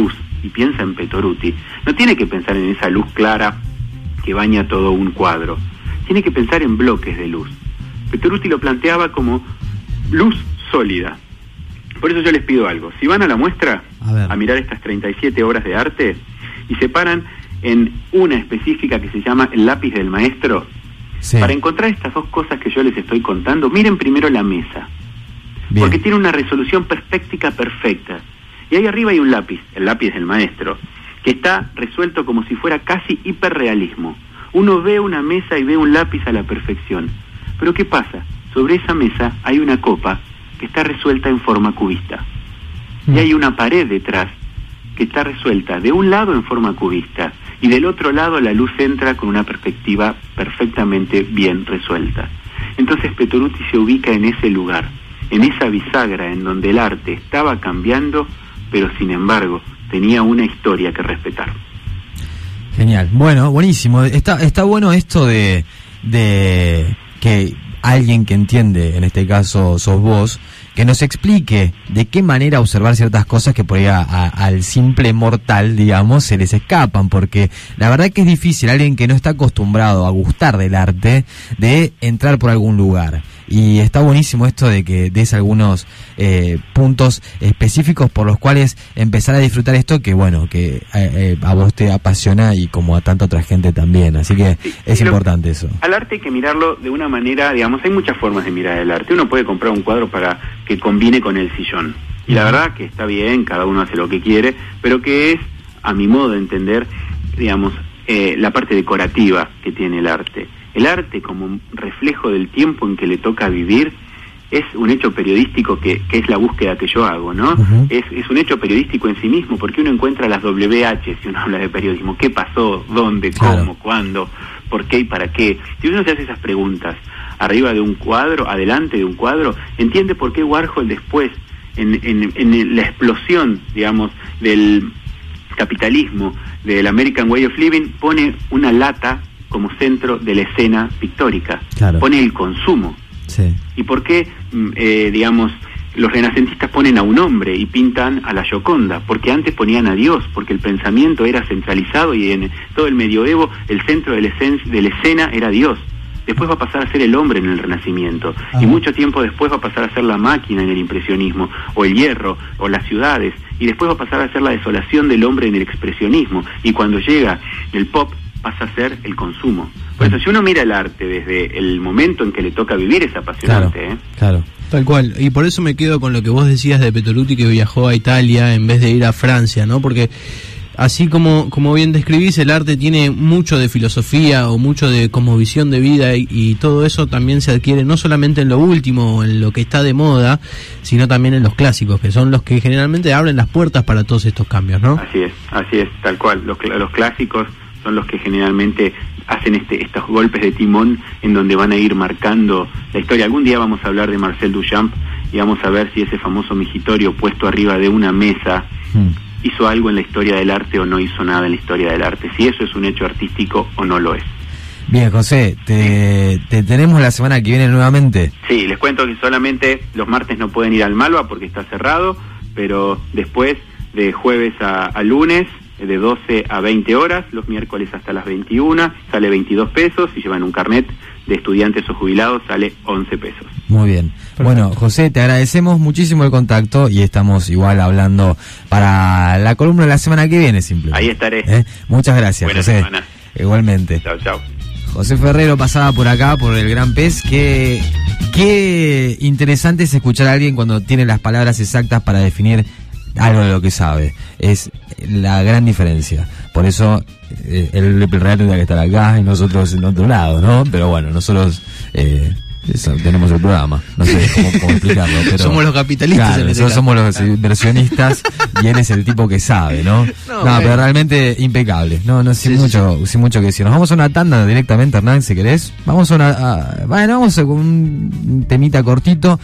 y piensa en Petoruti, no tiene que pensar en esa luz clara que baña todo un cuadro. Tiene que pensar en bloques de luz. Petoruti lo planteaba como luz sólida. Por eso yo les pido algo. Si van a la muestra a mirar estas 37 obras de arte y se paran en una específica que se llama El lápiz del maestro, para encontrar estas dos cosas que yo les estoy contando, miren primero la mesa. Bien. Porque tiene una resolución perspectiva perfecta. Y ahí arriba hay un lápiz, el lápiz del maestro, que está resuelto como si fuera casi hiperrealismo. Uno ve una mesa y ve un lápiz a la perfección. Pero ¿qué pasa? Sobre esa mesa hay una copa que está resuelta en forma cubista. Y hay una pared detrás que está resuelta de un lado en forma cubista y del otro lado la luz entra con una perspectiva perfectamente bien resuelta. Entonces Petoruti se ubica en ese lugar, en esa bisagra en donde el arte estaba cambiando, pero sin embargo tenía una historia que respetar.
Genial, bueno, buenísimo. Está bueno esto de que alguien que entiende, en este caso sos vos, que nos explique de qué manera observar ciertas cosas que por ahí al simple mortal, digamos, se les escapan, porque la verdad que es difícil alguien que no está acostumbrado a gustar del arte, de entrar por algún lugar. Y está buenísimo esto de que des algunos puntos específicos por los cuales empezar a disfrutar esto que, bueno, que a vos te apasiona y como a tanta otra gente también. Así que es importante eso.
Al arte hay que mirarlo de una manera, digamos, hay muchas formas de mirar el arte. Uno puede comprar un cuadro para que combine con el sillón. Y la verdad que está bien, cada uno hace lo que quiere, pero que es, a mi modo de entender, digamos, la parte decorativa que tiene el arte. El arte, como un reflejo del tiempo en que le toca vivir, es un hecho periodístico que es la búsqueda que yo hago, ¿no? Uh-huh. Es un hecho periodístico en sí mismo, porque uno encuentra las WH si uno habla de periodismo. ¿Qué pasó? ¿Dónde? ¿Cómo? ¿Cuándo? ¿Por qué y para qué? Si uno se hace esas preguntas arriba de un cuadro, adelante de un cuadro, entiende por qué Warhol después, en la explosión, digamos, del capitalismo, del American Way of Living, pone una lata como centro de la escena pictórica. Claro. Pone el consumo. Sí. ¿Y por qué, digamos, los renacentistas ponen a un hombre y pintan a la Gioconda? Porque antes ponían a Dios, porque el pensamiento era centralizado y en todo el medioevo el centro de la escena era Dios. Después va a pasar a ser el hombre en el Renacimiento. Y mucho tiempo después va a pasar a ser la máquina en el impresionismo, o el hierro, o las ciudades. Y después va a pasar a ser la desolación del hombre en el expresionismo. Y cuando llega el pop, pasa a ser el consumo. Por eso, si uno mira el arte desde el momento en que le toca vivir, es apasionante. Claro,
claro. Tal cual. Y por eso me quedo con lo que vos decías de Petoruti, que viajó a Italia en vez de ir a Francia, ¿no? Porque así como bien describís, el arte tiene mucho de filosofía o mucho de cosmovisión de vida y todo eso también se adquiere no solamente en lo último, en lo que está de moda, sino también en los clásicos, que son los que generalmente abren las puertas para todos estos cambios, ¿no?
Así es, tal cual. Los clásicos son los que generalmente hacen estos golpes de timón en donde van a ir marcando la historia. Algún día vamos a hablar de Marcel Duchamp y vamos a ver si ese famoso migitorio puesto arriba de una mesa hizo algo en la historia del arte o no hizo nada en la historia del arte, si eso es un hecho artístico o no lo es.
Bien, José, te tenemos la semana que viene nuevamente.
Sí, les cuento que solamente los martes no pueden ir al Malva porque está cerrado, pero después de jueves a lunes, de 12 a 20 horas, los miércoles hasta las 21, sale 22 pesos, si llevan un carnet de estudiantes o jubilados sale 11 pesos.
Muy bien. Perfecto. Bueno, José, te agradecemos muchísimo el contacto y estamos igual hablando para la columna de la semana que viene, simplemente.
Ahí estaré.
Muchas gracias,
Buena
José.
Semana.
Igualmente.
Chao, chao.
José Ferrero pasaba por acá, por el Gran Pez. Qué interesante es escuchar a alguien cuando tiene las palabras exactas para definir algo de lo que sabe. Es la gran diferencia. Por eso el real tendría que estar acá y nosotros en otro lado, ¿no? Pero bueno, nosotros tenemos el programa. No sé cómo explicarlo. Pero
somos los capitalistas.
Claro, nosotros somos los inversionistas y él es el tipo que sabe, ¿no? Pero realmente impecable. Sin mucho que decir. Nos vamos a una tanda directamente, Hernán, si querés. Vamos vamos con un temita cortito.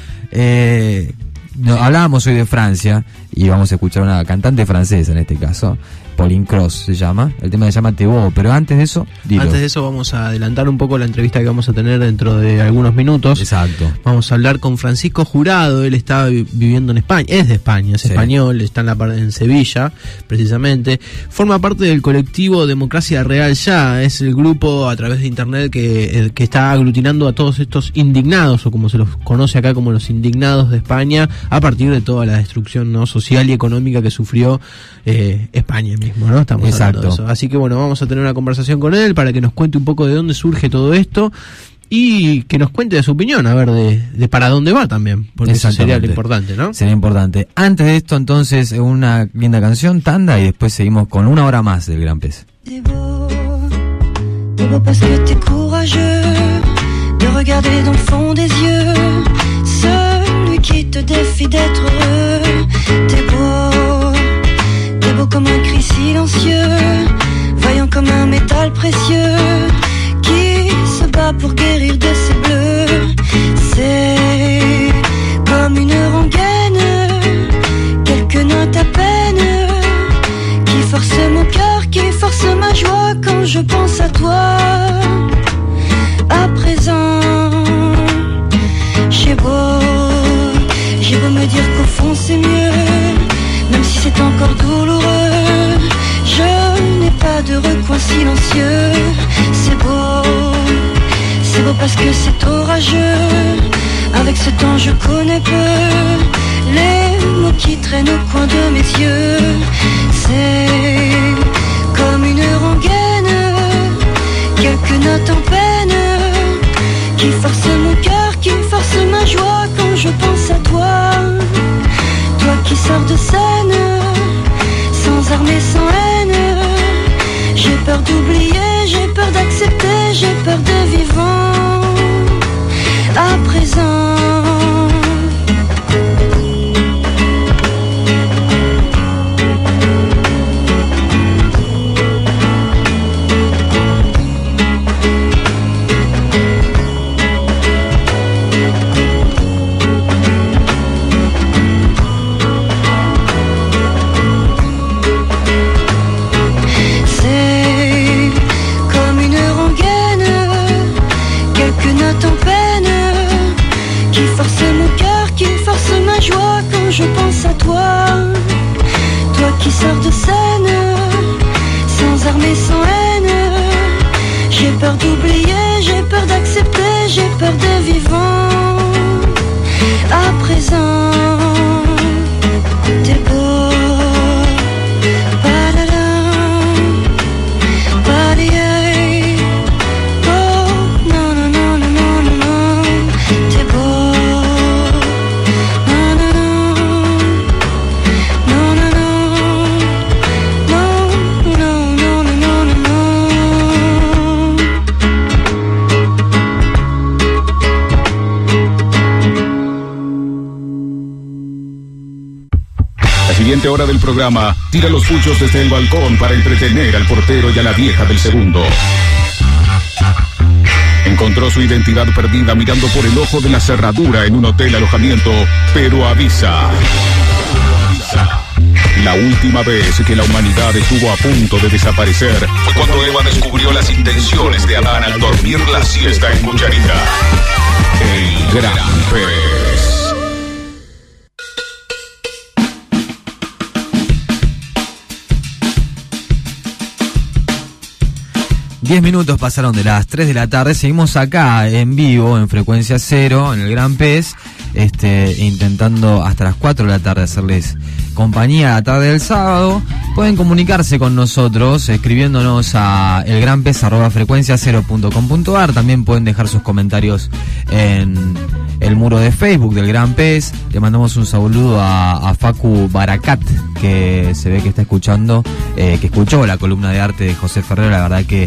Hablábamos hoy de Francia y vamos a escuchar una cantante francesa en este caso Pauline Cross se llama. El tema se llama Tebo, pero antes de eso, dilo.
Antes de eso vamos a adelantar un poco la entrevista que vamos a tener dentro de algunos minutos.
Exacto.
Vamos a hablar con Francisco Jurado. Él está viviendo en España, es de España, es español, está en Sevilla, precisamente. Forma parte del colectivo Democracia Real Ya, es el grupo a través de internet que está aglutinando a todos estos indignados, o como se los conoce acá como los indignados de España, a partir de toda la destrucción, ¿no?, social y económica que sufrió España mismo, ¿no? Estamos hablando de eso. Así que bueno, vamos a tener una conversación con él para que nos cuente un poco de dónde surge todo esto y que nos cuente de su opinión, a ver de para dónde va también, porque eso sería lo importante, ¿no?
Sería importante. Antes de esto, entonces, una linda canción, tanda, y después seguimos con una hora más del Gran Pez.
Tebo, parce que t'es courageux de regarder dans le fond des yeux celui qui te défie d'être heureux. T'es beau comme un cri silencieux, vaillant comme un métal précieux qui se bat pour guérir de ses bleus. C'est comme une rengaine, quelques notes à peine, qui force mon cœur, qui force ma joie quand je pense à toi. À présent, j'ai beau me dire qu'au fond c'est mieux, même si c'est encore douloureux. Je n'ai pas de recoin silencieux. C'est beau parce que c'est orageux. Avec ce temps je connais peu les mots qui traînent au coin de mes yeux. C'est comme une rengaine, quelques notes en peine, qui force mon cœur, qui force ma joie quand je pense à toi. Toi qui sors de scène, sans armes et sans haine. J'ai peur d'oublier, j'ai peur d'accepter, j'ai peur de vivant. À présent, je pense à toi, toi qui sors de scène, sans armes et sans haine. J'ai peur d'oublier, j'ai peur d'accepter, j'ai peur de vivant. À présent, t'es beau.
Siguiente hora del programa, tira los puchos desde el balcón para entretener al portero y a la vieja del segundo. Encontró su identidad perdida mirando por el ojo de la cerradura en un hotel alojamiento, pero avisa. La última vez que la humanidad estuvo a punto de desaparecer fue cuando Eva descubrió las intenciones de Adán al dormir la siesta en cucharita. El Gran Pez.
10 minutos pasaron de las 3 de la tarde. Seguimos acá en vivo en Frecuencia Cero en el Gran Pez, intentando hasta las 4 de la tarde hacerles compañía a la tarde del sábado. Pueden comunicarse con nosotros escribiéndonos a elgranpez@frecuenciacero.com.ar. También pueden dejar sus comentarios en el muro de Facebook del Gran Pez. Le mandamos un saludo a Facu Baracat, que se ve que está escuchando, que escuchó la columna de arte de José Ferrero. La verdad que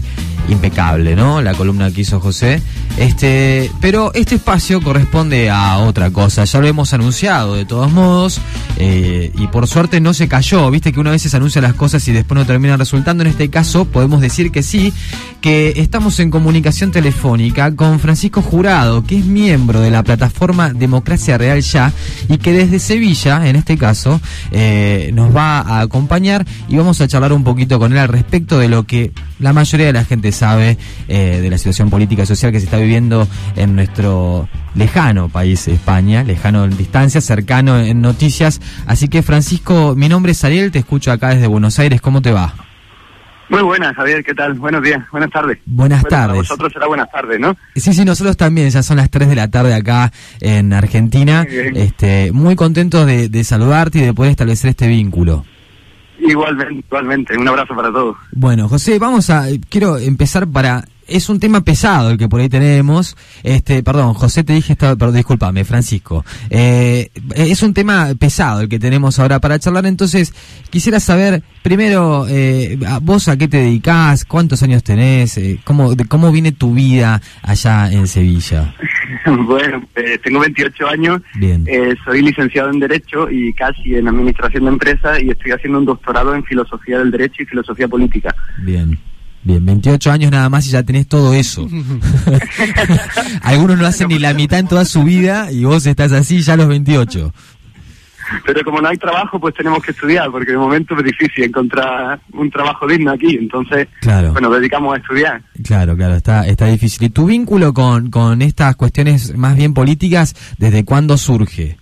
impecable, ¿no? La columna que hizo José. Pero este espacio corresponde a otra cosa. Ya lo hemos anunciado de todos modos, y por suerte no se cayó. Viste que una vez se anuncia las cosas y después no terminan resultando. En este caso podemos decir que sí, que estamos en comunicación telefónica con Francisco Jurado, que es miembro de la plataforma Democracia Real Ya, y que desde Sevilla, en este caso, nos va a acompañar y vamos a charlar un poquito con él al respecto de lo que la mayoría de la gente sabe de la situación política y social que se está viviendo en nuestro lejano país, España, lejano en distancia, cercano en noticias. Así que, Francisco, mi nombre es Ariel, te escucho acá desde Buenos Aires. ¿Cómo te va?
Muy buenas, Javier, ¿qué tal? Buenos días, buenas tardes.
Buenas tardes.
Para vosotros será buenas tardes, ¿no?
Sí, nosotros también, ya son las 3 de la tarde acá en Argentina. Muy contentos de saludarte y de poder establecer este vínculo.
Igualmente, un abrazo para todos.
Bueno, José, quiero empezar es un tema pesado el que por ahí tenemos. Perdón, José, te dije, discúlpame, Francisco. Es un tema pesado el que tenemos ahora para charlar, entonces quisiera saber, primero, vos a qué te dedicás, cuántos años tenés, cómo viene tu vida allá en Sevilla.
Bueno, tengo 28 años.
Bien.
Soy licenciado en Derecho y casi en Administración de Empresas, y estoy haciendo un doctorado en Filosofía del Derecho y Filosofía Política.
Bien, 28 años nada más y ya tenés todo eso. Algunos no hacen ni la mitad en toda su vida y vos estás así ya a los 28.
Pero como no hay trabajo, pues tenemos que estudiar, porque de momento es difícil encontrar un trabajo digno aquí, entonces
claro.
Nos dedicamos a estudiar.
Claro, está difícil. ¿Y tu vínculo con estas cuestiones más bien políticas, desde cuándo surge?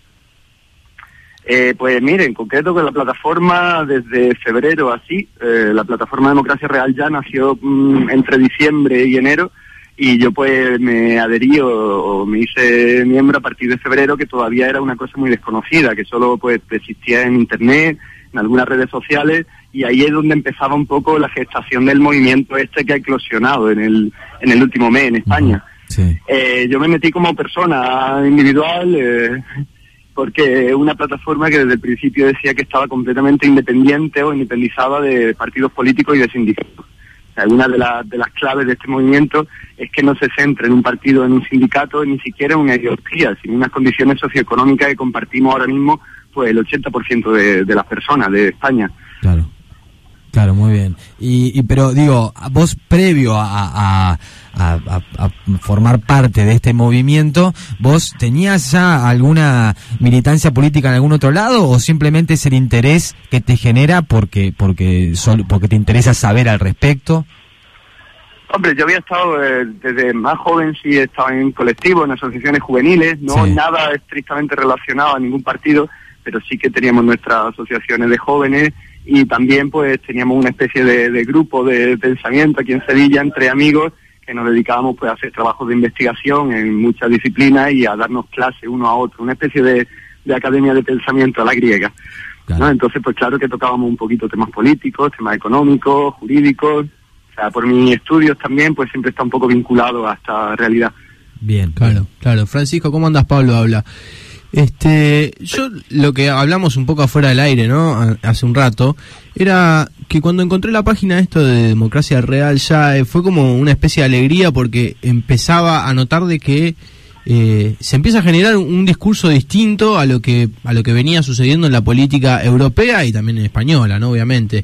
Pues mire, en concreto con la plataforma desde febrero así, la plataforma Democracia Real Ya nació entre diciembre y enero, y yo pues me adherí o me hice miembro a partir de febrero, que todavía era una cosa muy desconocida, que solo pues existía en internet, en algunas redes sociales, y ahí es donde empezaba un poco la gestación del movimiento que ha eclosionado en el último mes en España.
Sí.
Yo me metí como persona individual, porque es una plataforma que desde el principio decía que estaba completamente independiente o independizada de partidos políticos y de sindicatos. Una de las claves de este movimiento es que no se centre en un partido, en un sindicato, ni siquiera en una ideología, sino en unas condiciones socioeconómicas que compartimos ahora mismo pues el 80% de las personas de España.
Claro, muy bien. Pero digo, vos previo a formar parte de este movimiento, ¿vos tenías ya alguna militancia política en algún otro lado o simplemente es el interés que te genera porque te interesa saber al respecto?
Hombre, yo había estado desde más joven, sí he estado en colectivos, en asociaciones juveniles, no
sí.
Nada estrictamente relacionado a ningún partido, pero sí que teníamos nuestras asociaciones de jóvenes. Y también pues teníamos una especie de grupo de pensamiento aquí en Sevilla entre amigos que nos dedicábamos pues a hacer trabajos de investigación en muchas disciplinas y a darnos clase uno a otro, una especie de academia de pensamiento a la griega.
Claro.
¿No? Entonces pues claro que tocábamos un poquito temas políticos, temas económicos, jurídicos, o sea, por mis estudios también pues siempre está un poco vinculado a esta realidad.
Bien,
claro. Francisco, ¿cómo andas? Pablo habla. Yo lo que hablamos un poco afuera del aire, ¿no? Hace un rato, era que cuando encontré la página esto de Democracia Real Ya, fue como una especie de alegría porque empezaba a notar de que se empieza a generar un discurso distinto a lo que venía sucediendo en la política europea y también en española, ¿no? Obviamente.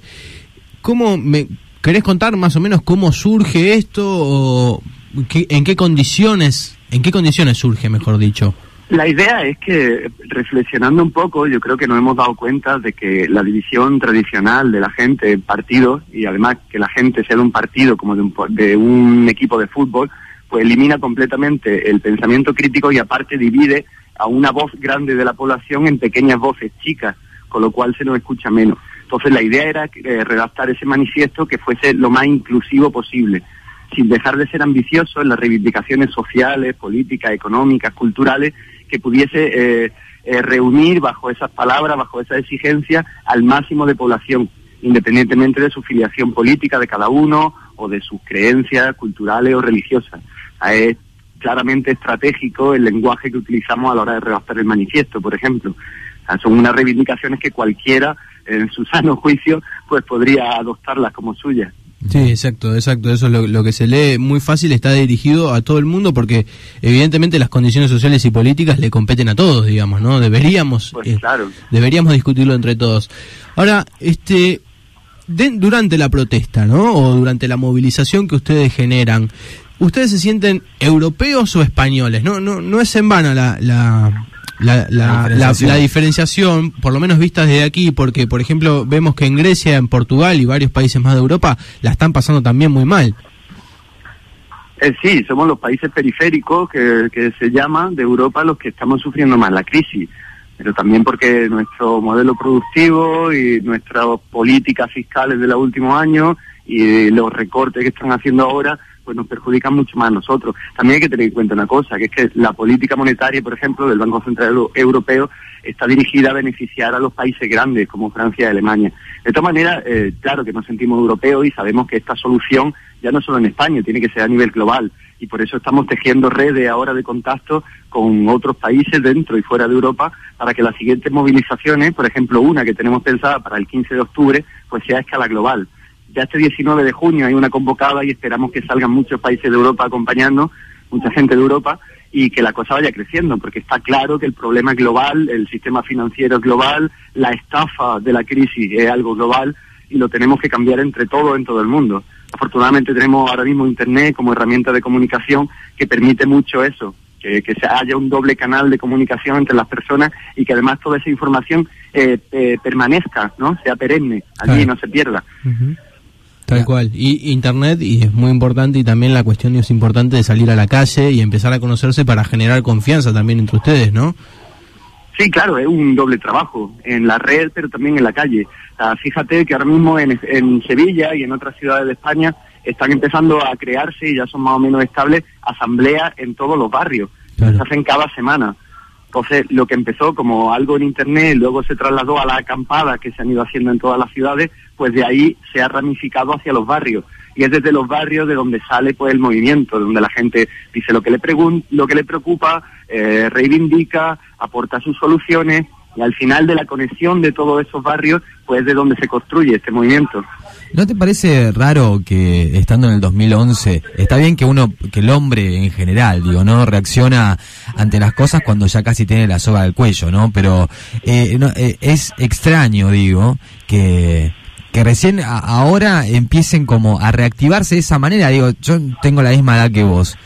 ¿Querés contar más o menos cómo surge esto o en qué condiciones surge, mejor dicho?
La idea es que, reflexionando un poco, yo creo que nos hemos dado cuenta de que la división tradicional de la gente en partidos, y además que la gente sea de un partido como de un equipo de fútbol, pues elimina completamente el pensamiento crítico y aparte divide a una voz grande de la población en pequeñas voces chicas, con lo cual se nos escucha menos. Entonces la idea era redactar ese manifiesto que fuese lo más inclusivo posible, sin dejar de ser ambicioso en las reivindicaciones sociales, políticas, económicas, culturales, que pudiese reunir bajo esas palabras, bajo esa exigencia, al máximo de población, independientemente de su filiación política de cada uno o de sus creencias culturales o religiosas. Es claramente estratégico el lenguaje que utilizamos a la hora de redactar el manifiesto, por ejemplo. Son unas reivindicaciones que cualquiera, en su sano juicio, pues podría adoptarlas como suyas.
Sí, exacto, eso es lo que se lee muy fácil, está dirigido a todo el mundo porque evidentemente las condiciones sociales y políticas le competen a todos, digamos, ¿no? Deberíamos discutirlo entre todos. Ahora, durante la protesta, ¿no? O durante la movilización que ustedes generan, ¿ustedes se sienten europeos o españoles? No es en vano la diferenciación, por lo menos vistas desde aquí, porque por ejemplo vemos que en Grecia, en Portugal y varios países más de Europa la están pasando también muy mal.
Sí, somos los países periféricos que se llama de Europa los que estamos sufriendo más la crisis, pero también porque nuestro modelo productivo y nuestras políticas fiscales de los últimos años y los recortes que están haciendo ahora pues nos perjudican mucho más a nosotros. También hay que tener en cuenta una cosa, que es que la política monetaria, por ejemplo, del Banco Central Europeo está dirigida a beneficiar a los países grandes como Francia y Alemania. De todas maneras, claro que nos sentimos europeos y sabemos que esta solución ya no solo en España, tiene que ser a nivel global, y por eso estamos tejiendo redes ahora de contacto con otros países dentro y fuera de Europa para que las siguientes movilizaciones, por ejemplo una que tenemos pensada para el 15 de octubre, pues sea a escala global. Ya este 19 de junio hay una convocada y esperamos que salgan muchos países de Europa acompañando, mucha gente de Europa, y que la cosa vaya creciendo, porque está claro que el problema es global, el sistema financiero es global, la estafa de la crisis es algo global y lo tenemos que cambiar entre todos en todo el mundo. Afortunadamente tenemos ahora mismo Internet como herramienta de comunicación que permite mucho eso, que haya un doble canal de comunicación entre las personas y que además toda esa información permanezca, ¿no? Sea perenne, allí y no se pierda.
Uh-huh. Tal cual, y Internet, y es muy importante, y también la cuestión es importante de salir a la calle y empezar a conocerse para generar confianza también entre ustedes, ¿no?
Sí, claro, es un doble trabajo, en la red pero también en la calle. Fíjate que ahora mismo en Sevilla y en otras ciudades de España están empezando a crearse, y ya son más o menos estables, asambleas en todos los barrios, claro. Se hacen cada semana. Entonces, lo que empezó como algo en Internet, luego se trasladó a las acampadas que se han ido haciendo en todas las ciudades, pues de ahí se ha ramificado hacia los barrios. Y es desde los barrios de donde sale pues el movimiento, donde la gente dice lo que le preocupa, reivindica, aporta sus soluciones, y al final de la conexión de todos esos barrios, pues es de donde se construye este movimiento.
¿No te parece raro que estando en el 2011, está bien que el hombre en general, digo, no reacciona ante las cosas cuando ya casi tiene la soga al cuello, ¿no? Pero es extraño, digo, que recién ahora empiecen como a reactivarse de esa manera. Digo, yo tengo la misma edad que vos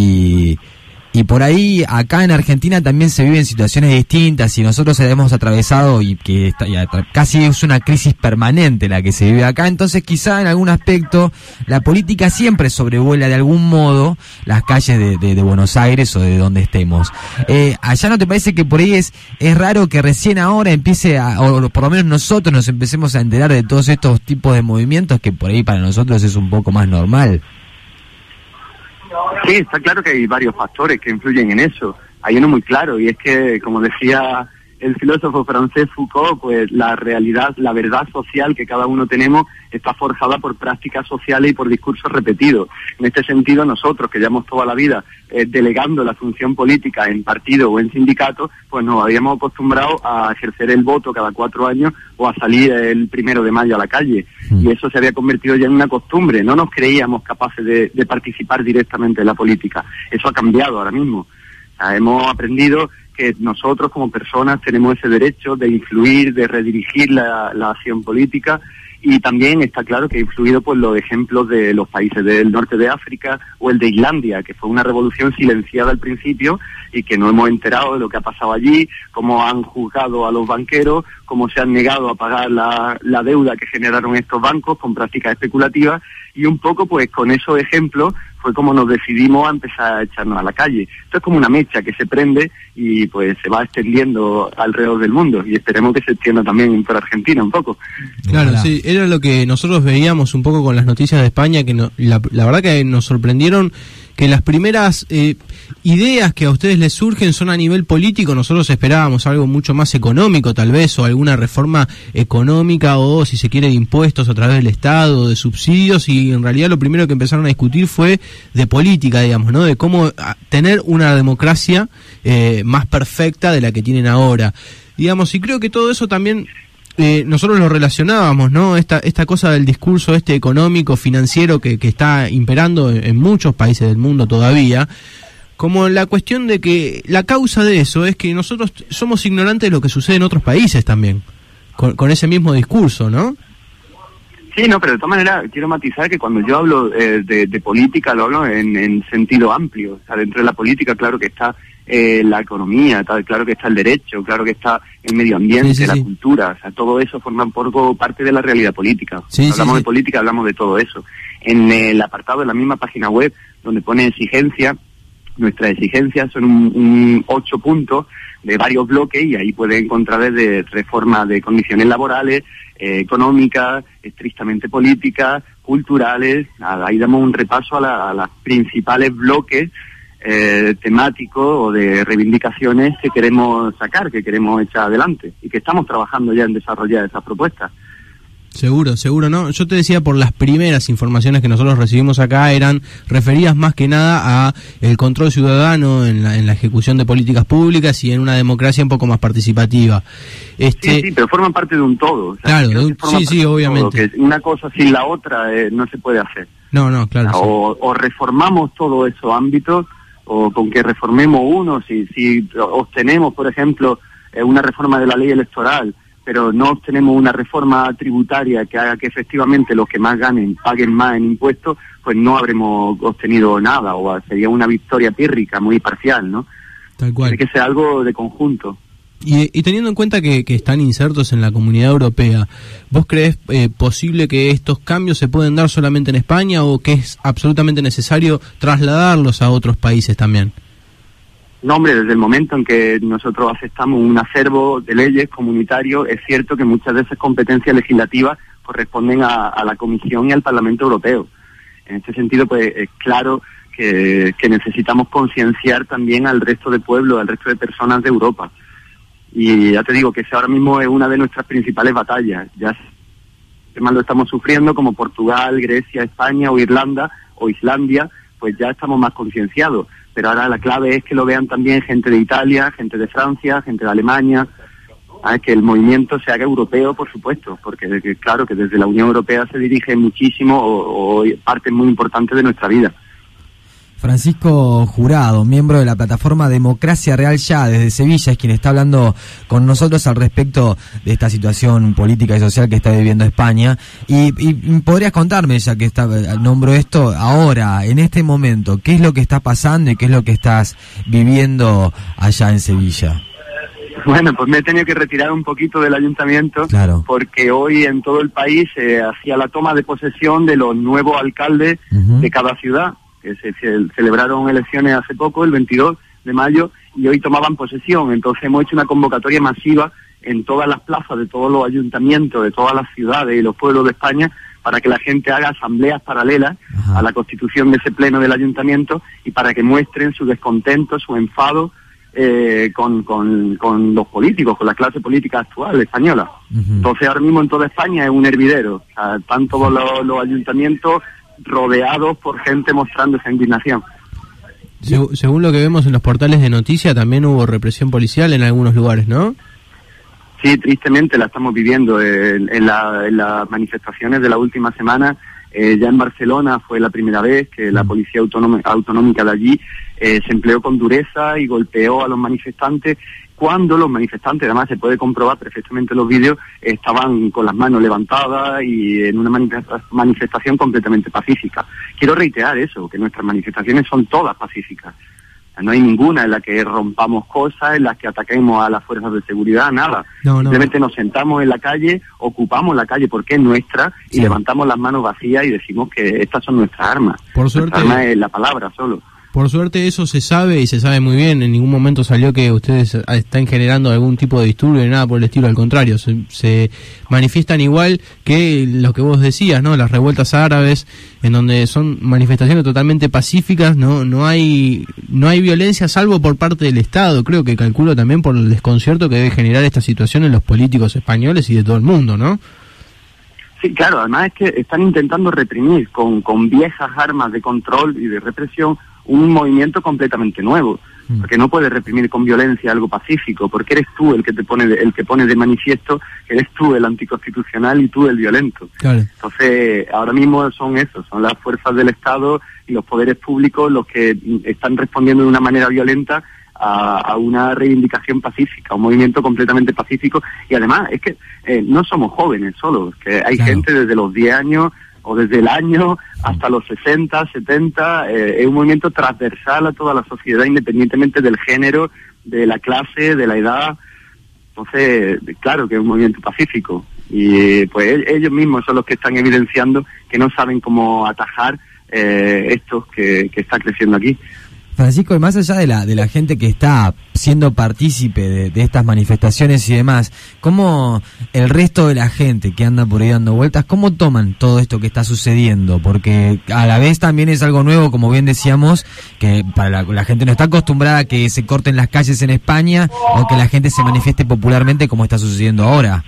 y por ahí acá en Argentina también se viven situaciones distintas y nosotros hemos atravesado y que casi es una crisis permanente la que se vive acá. Entonces quizá en algún aspecto la política siempre sobrevuela de algún modo las calles de Buenos Aires o de donde estemos. ¿Allá no te parece que por ahí es raro que recién ahora empiece o por lo menos nosotros nos empecemos a enterar de todos estos tipos de movimientos que por ahí para nosotros es un poco más normal?
Sí, está claro que hay varios factores que influyen en eso. Hay uno muy claro, y es que, como decía el filósofo francés Foucault, pues la realidad, la verdad social que cada uno tenemos está forjada por prácticas sociales y por discursos repetidos. En este sentido, nosotros, que llevamos toda la vida delegando la función política en partido o en sindicato, pues nos habíamos acostumbrado a ejercer el voto cada 4 años o a salir el 1 de mayo a la calle. Y eso se había convertido ya en una costumbre. No nos creíamos capaces de participar directamente en la política. Eso ha cambiado ahora mismo. O sea, hemos aprendido que nosotros como personas tenemos ese derecho de influir, de redirigir la acción política, y también está claro que ha influido pues los ejemplos de los países del norte de África o el de Islandia, que fue una revolución silenciada al principio y que no hemos enterado de lo que ha pasado allí, cómo han juzgado a los banqueros, cómo se han negado a pagar la deuda que generaron estos bancos con prácticas especulativas, y un poco pues con esos ejemplos fue como nos decidimos a empezar a echarnos a la calle. Esto es como una mecha que se prende y pues se va extendiendo alrededor del mundo, y esperemos que se extienda también por Argentina un poco.
Claro, sí, era lo que nosotros veíamos un poco con las noticias de España, que la verdad que nos sorprendieron que las primeras ideas que a ustedes les surgen son a nivel político. Nosotros esperábamos algo mucho más económico tal vez, o alguna reforma económica, o si se quiere de impuestos a través del Estado, de subsidios, y en realidad lo primero que empezaron a discutir fue de política, digamos, ¿no? De cómo tener una democracia más perfecta de la que tienen ahora, digamos, y creo que todo eso también nosotros lo relacionábamos, ¿no? Esta cosa del discurso económico, financiero que está imperando en muchos países del mundo todavía, como la cuestión de que la causa de eso es que nosotros somos ignorantes de lo que sucede en otros países también, con ese mismo discurso, ¿no?
Sí, no, pero de todas maneras quiero matizar que cuando yo hablo de política lo hablo en sentido amplio. O sea, dentro de la política claro que está la economía, claro que está el derecho, claro que está el medio ambiente, la cultura. O sea, todo eso forma un poco parte de la realidad política. Hablamos de política, hablamos de todo eso. En el apartado de la misma página web donde pone exigencia, nuestras exigencias son un 8 puntos de varios bloques y ahí puede encontrar desde reforma de condiciones laborales, económicas, estrictamente políticas, culturales. Ahí damos un repaso a las principales bloques temáticos o de reivindicaciones que queremos sacar, que queremos echar adelante y que estamos trabajando ya en desarrollar esas propuestas.
Seguro, ¿no? Yo te decía, por las primeras informaciones que nosotros recibimos acá eran referidas más que nada a el control ciudadano en la ejecución de políticas públicas y en una democracia un poco más participativa.
Sí, pero forman parte de un todo. O sea,
claro, obviamente.
Que una cosa sin la otra no se puede hacer.
No, claro.
O reformamos todos esos ámbitos, o con que reformemos uno, si obtenemos, por ejemplo, una reforma de la ley electoral, pero no obtenemos una reforma tributaria que haga que efectivamente los que más ganen paguen más en impuestos, pues no habremos obtenido nada, o sería una victoria pírrica muy parcial, ¿no?
Tal cual.
Tiene que ser algo de conjunto.
Y teniendo en cuenta que están insertos en la Comunidad Europea, ¿vos creés posible que estos cambios se pueden dar solamente en España o que es absolutamente necesario trasladarlos a otros países también?
No, hombre, desde el momento en que nosotros aceptamos un acervo de leyes comunitario, es cierto que muchas de esas competencias legislativas corresponden a la Comisión y al Parlamento Europeo. En este sentido, pues es claro que necesitamos concienciar también al resto de pueblos, al resto de personas de Europa. Y ya te digo que ese ahora mismo es una de nuestras principales batallas. Ya más lo estamos sufriendo, como Portugal, Grecia, España o Irlanda o Islandia, pues ya estamos más concienciados. Pero ahora la clave es que lo vean también gente de Italia, gente de Francia, gente de Alemania, que el movimiento se haga europeo, por supuesto, porque claro que desde la Unión Europea se dirige muchísimo o parte muy importante de nuestra vida.
Francisco Jurado, miembro de la plataforma Democracia Real Ya, desde Sevilla, es quien está hablando con nosotros al respecto de esta situación política y social que está viviendo España. Y podrías contarme, ya que nombro esto, ahora, en este momento, ¿qué es lo que está pasando y qué es lo que estás viviendo allá en Sevilla?
Bueno, pues me he tenido que retirar un poquito del ayuntamiento,
claro,
porque hoy en todo el país se hacía la toma de posesión de los nuevos alcaldes de cada ciudad. Que se celebraron elecciones hace poco, el 22 de mayo, y hoy tomaban posesión. Entonces hemos hecho una convocatoria masiva en todas las plazas de todos los ayuntamientos, de todas las ciudades y los pueblos de España, para que la gente haga asambleas paralelas a la constitución de ese pleno del ayuntamiento y para que muestren su descontento, su enfado con los políticos, con la clase política actual española. Entonces ahora mismo en toda España es un hervidero. O sea, están todos los ayuntamientos rodeados por gente mostrando esa indignación.
Según lo que vemos en los portales de noticias, también hubo represión policial en algunos lugares, ¿no?
Sí, tristemente la estamos viviendo en las manifestaciones de la última semana. Ya en Barcelona fue la primera vez que la policía autonómica de allí se empleó con dureza y golpeó a los manifestantes, cuando los manifestantes, además se puede comprobar perfectamente en los vídeos, estaban con las manos levantadas y en una manifestación completamente pacífica. Quiero reiterar eso, que nuestras manifestaciones son todas pacíficas. No hay ninguna en la que rompamos cosas, en las que ataquemos a las fuerzas de seguridad, nada. Simplemente nos sentamos en la calle, ocupamos la calle porque es nuestra y levantamos las manos vacías y decimos que estas son nuestras armas.
Por suerte,
nuestra arma es la palabra solo.
Por suerte eso se sabe y se sabe muy bien. En ningún momento salió que ustedes están generando algún tipo de disturbio ni nada por el estilo. Al contrario, se manifiestan igual que lo que vos decías, ¿no? Las revueltas árabes, en donde son manifestaciones totalmente pacíficas, no hay violencia salvo por parte del Estado. Creo que calculo también por el desconcierto que debe generar esta situación en los políticos españoles y de todo el mundo, ¿no?
Sí, claro, además es que están intentando reprimir con viejas armas de control y de represión un movimiento completamente nuevo. porque no puedes reprimir con violencia algo pacífico, porque eres tú el que pone de manifiesto que eres tú el anticonstitucional y tú el violento.
Claro.
Entonces, ahora mismo son las fuerzas del Estado y los poderes públicos los que están respondiendo de una manera violenta a una reivindicación pacífica, un movimiento completamente pacífico. Y además es que no somos jóvenes solos, que hay gente desde los 10 años o desde el año hasta los 60, 70, es un movimiento transversal a toda la sociedad, independientemente del género, de la clase, de la edad. Entonces, claro que es un movimiento pacífico. Y pues ellos mismos son los que están evidenciando que no saben cómo atajar esto que está creciendo aquí.
Francisco, y más allá de la gente que está siendo partícipe de estas manifestaciones y demás, ¿cómo el resto de la gente que anda por ahí dando vueltas, cómo toman todo esto que está sucediendo? Porque a la vez también es algo nuevo, como bien decíamos, que para la gente no está acostumbrada a que se corten las calles en España o que la gente se manifieste popularmente como está sucediendo ahora.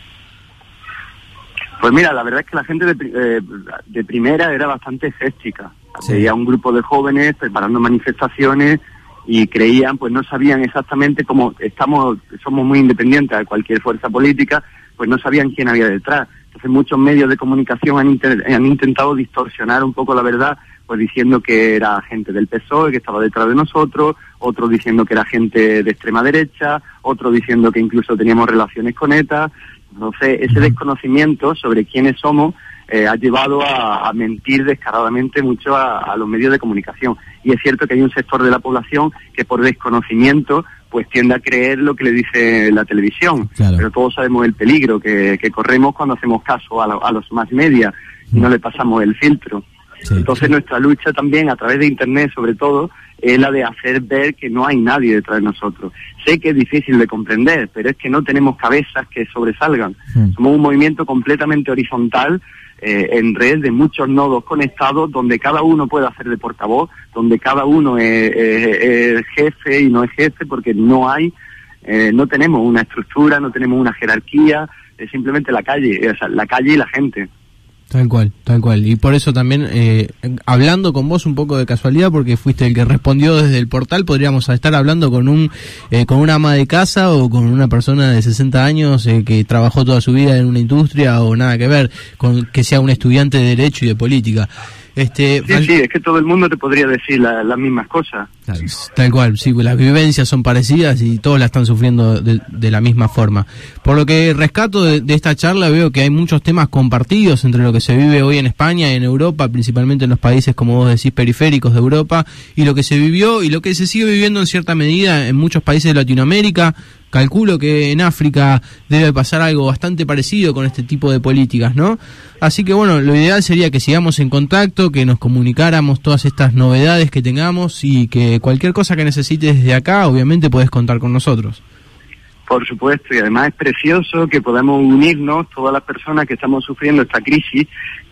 Pues mira, la verdad es que la gente de primera era bastante escéptica. Veía un grupo de jóvenes preparando manifestaciones y creían, pues no sabían exactamente cómo somos muy independientes de cualquier fuerza política, pues no sabían quién había detrás. Entonces muchos medios de comunicación han intentado distorsionar un poco la verdad, pues diciendo que era gente del PSOE que estaba detrás de nosotros, otros diciendo que era gente de extrema derecha, otros diciendo que incluso teníamos relaciones con ETA. Entonces, ese desconocimiento sobre quiénes somos ha llevado a mentir descaradamente mucho a los medios de comunicación. Y es cierto que hay un sector de la población que por desconocimiento pues tiende a creer lo que le dice la televisión. Claro. Pero todos sabemos el peligro que corremos cuando hacemos caso a los más media y no le pasamos el filtro. Sí, entonces nuestra lucha también a través de Internet sobre todo es la de hacer ver que no hay nadie detrás de nosotros. Sé que es difícil de comprender, pero es que no tenemos cabezas que sobresalgan. Somos un movimiento completamente horizontal en red de muchos nodos conectados donde cada uno puede hacer de portavoz, donde cada uno es jefe y no es jefe porque no tenemos una estructura, no tenemos una jerarquía, es simplemente la calle y la gente.
Tal cual. Y por eso también, hablando con vos un poco de casualidad, porque fuiste el que respondió desde el portal, podríamos estar hablando con una ama de casa o con una persona de 60 años que trabajó toda su vida en una industria o nada que ver, con que sea un estudiante de Derecho y de Política.
Sí, es que todo el mundo te podría decir las mismas cosas.
Claro, tal cual, sí, las vivencias son parecidas y todos la están sufriendo de la misma forma. Por lo que rescato de esta charla, veo que hay muchos temas compartidos entre lo que se vive hoy en España y en Europa, principalmente en los países, como vos decís, periféricos de Europa, y lo que se vivió y lo que se sigue viviendo en cierta medida en muchos países de Latinoamérica. Calculo que en África debe pasar algo bastante parecido con este tipo de políticas, ¿no? Así que bueno, lo ideal sería que sigamos en contacto, que nos comunicáramos todas estas novedades que tengamos y que cualquier cosa que necesites desde acá, obviamente puedes contar con nosotros.
Por supuesto, y además es precioso que podamos unirnos todas las personas que estamos sufriendo esta crisis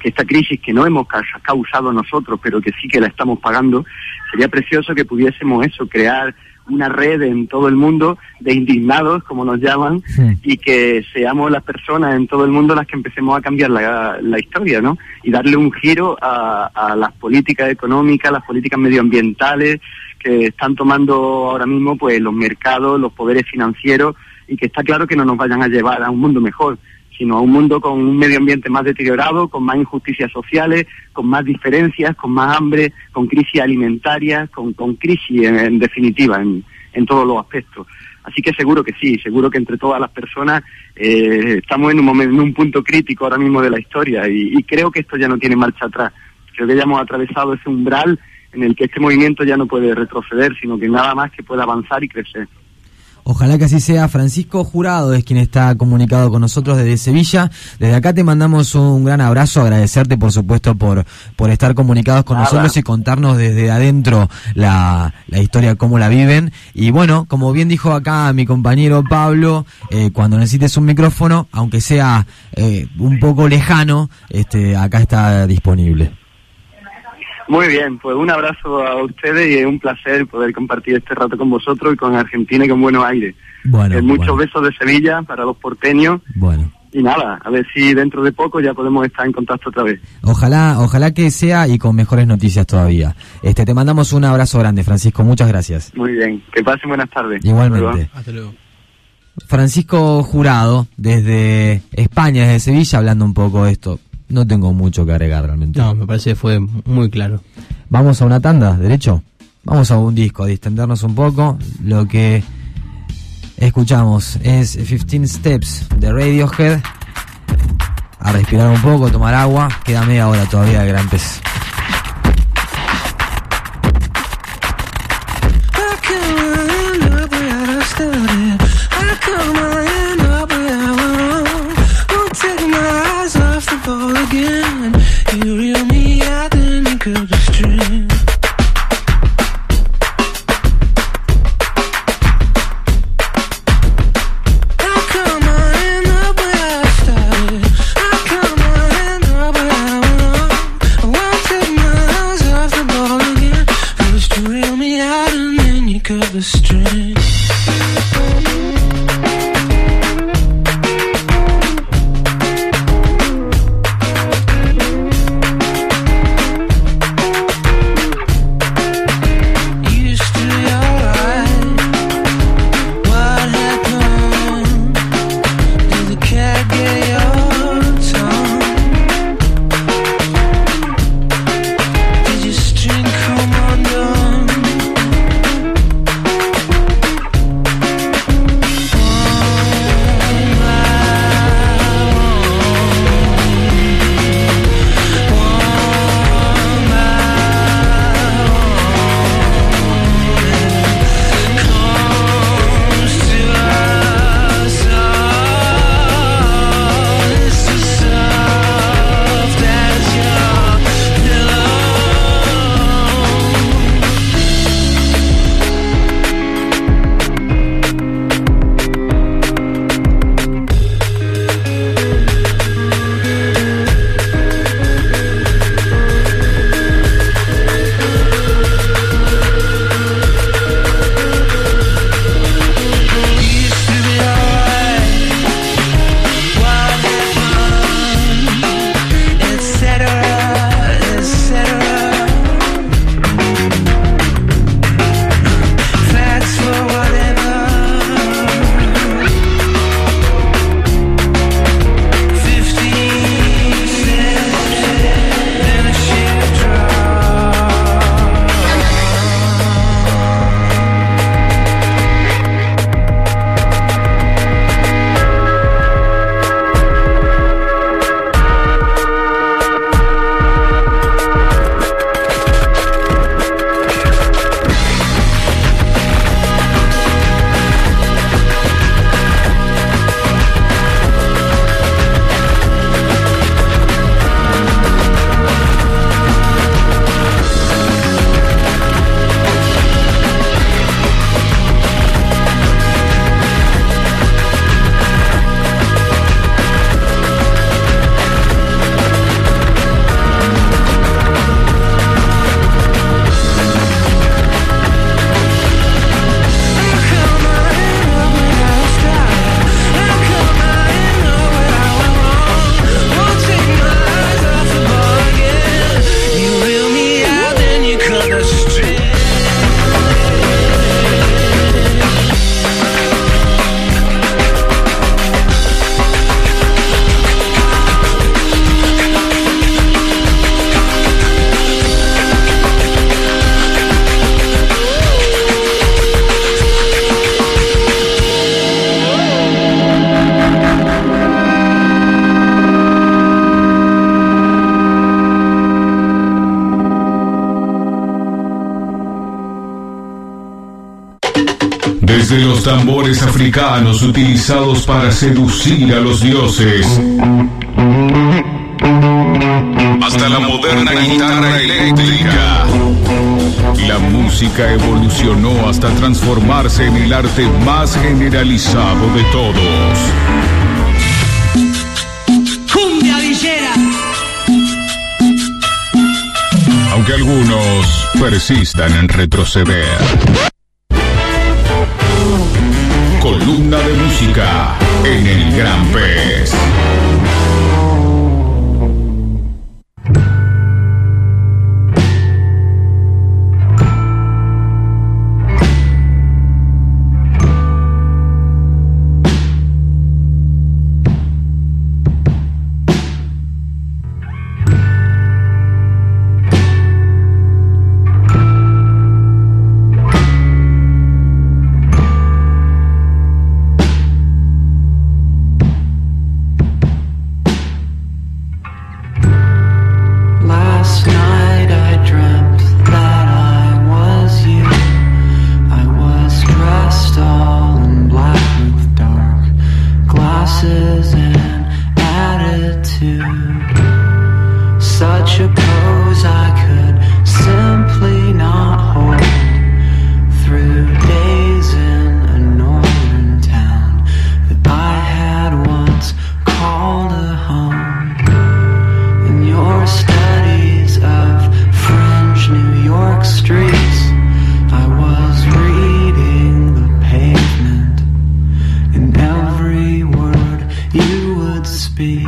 que no hemos causado nosotros, pero que sí que la estamos pagando. Sería precioso que pudiésemos crear una red en todo el mundo de indignados, como nos llaman, y que seamos las personas en todo el mundo las que empecemos a cambiar la historia, ¿no? Y darle un giro a las políticas económicas, las políticas medioambientales que están tomando ahora mismo pues los mercados, los poderes financieros, y que está claro que no nos vayan a llevar a un mundo mejor, sino a un mundo con un medio ambiente más deteriorado, con más injusticias sociales, con más diferencias, con más hambre, con crisis alimentarias, con crisis en definitiva, en todos los aspectos. Así que seguro que sí, seguro que entre todas las personas estamos en un punto crítico ahora mismo de la historia y creo que esto ya no tiene marcha atrás. Creo que ya hemos atravesado ese umbral en el que este movimiento ya no puede retroceder, sino que nada más que pueda avanzar y crecer.
Ojalá que así sea. Francisco Jurado es quien está comunicado con nosotros desde Sevilla. Desde acá te mandamos un gran abrazo, agradecerte por supuesto por estar comunicados con nosotros y contarnos desde adentro la historia, cómo la viven. Y bueno, como bien dijo acá mi compañero Pablo, cuando necesites un micrófono, aunque sea un poco lejano, acá está disponible.
Muy bien, pues un abrazo a ustedes y es un placer poder compartir este rato con vosotros y con Argentina y con Buenos Aires. Muchos besos de Sevilla para los porteños. y nada, a ver si dentro de poco ya podemos estar en contacto otra vez.
Ojalá que sea y con mejores noticias todavía. Te mandamos un abrazo grande, Francisco, muchas gracias.
Muy bien, que pasen buenas tardes.
Igualmente.
Hasta luego.
Francisco Jurado, desde España, desde Sevilla, hablando un poco de esto. No tengo mucho que agregar realmente.
No, me parece que fue muy claro.
Vamos a una tanda, ¿derecho? Vamos a un disco, a distendernos un poco. Lo que escuchamos es 15 Steps de Radiohead. A respirar un poco, tomar agua. Queda media hora todavía de Gran Pez.
Desde los tambores africanos utilizados para seducir a los dioses, hasta la moderna guitarra eléctrica, la música evolucionó hasta transformarse en el arte más generalizado de todos.
¡Cumbia villera!
Aunque algunos persistan en retroceder. Columna de música en el Gran Pez.
speak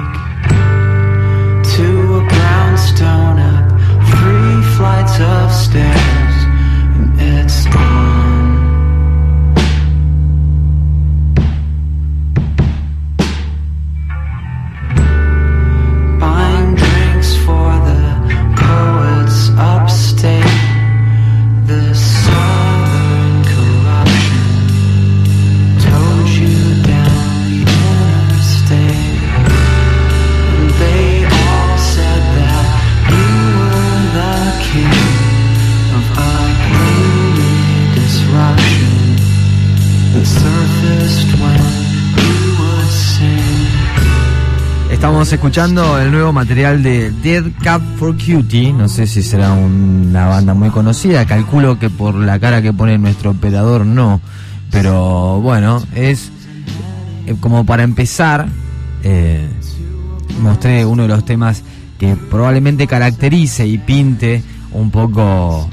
to a brownstone up 3 flights of stairs, and it's on. Buying drinks for the poets upstate, the southern corruption towed you down the interstate, and they all said that you were the king of a gloomy disruption that surfaced when you would sing.
Estamos escuchando el nuevo material de Dead Cab for Cutie. No sé si será una banda muy conocida, calculo que por la cara que pone nuestro operador no, pero bueno, es como para empezar. Mostré uno de los temas que probablemente caracterice y pinte un poco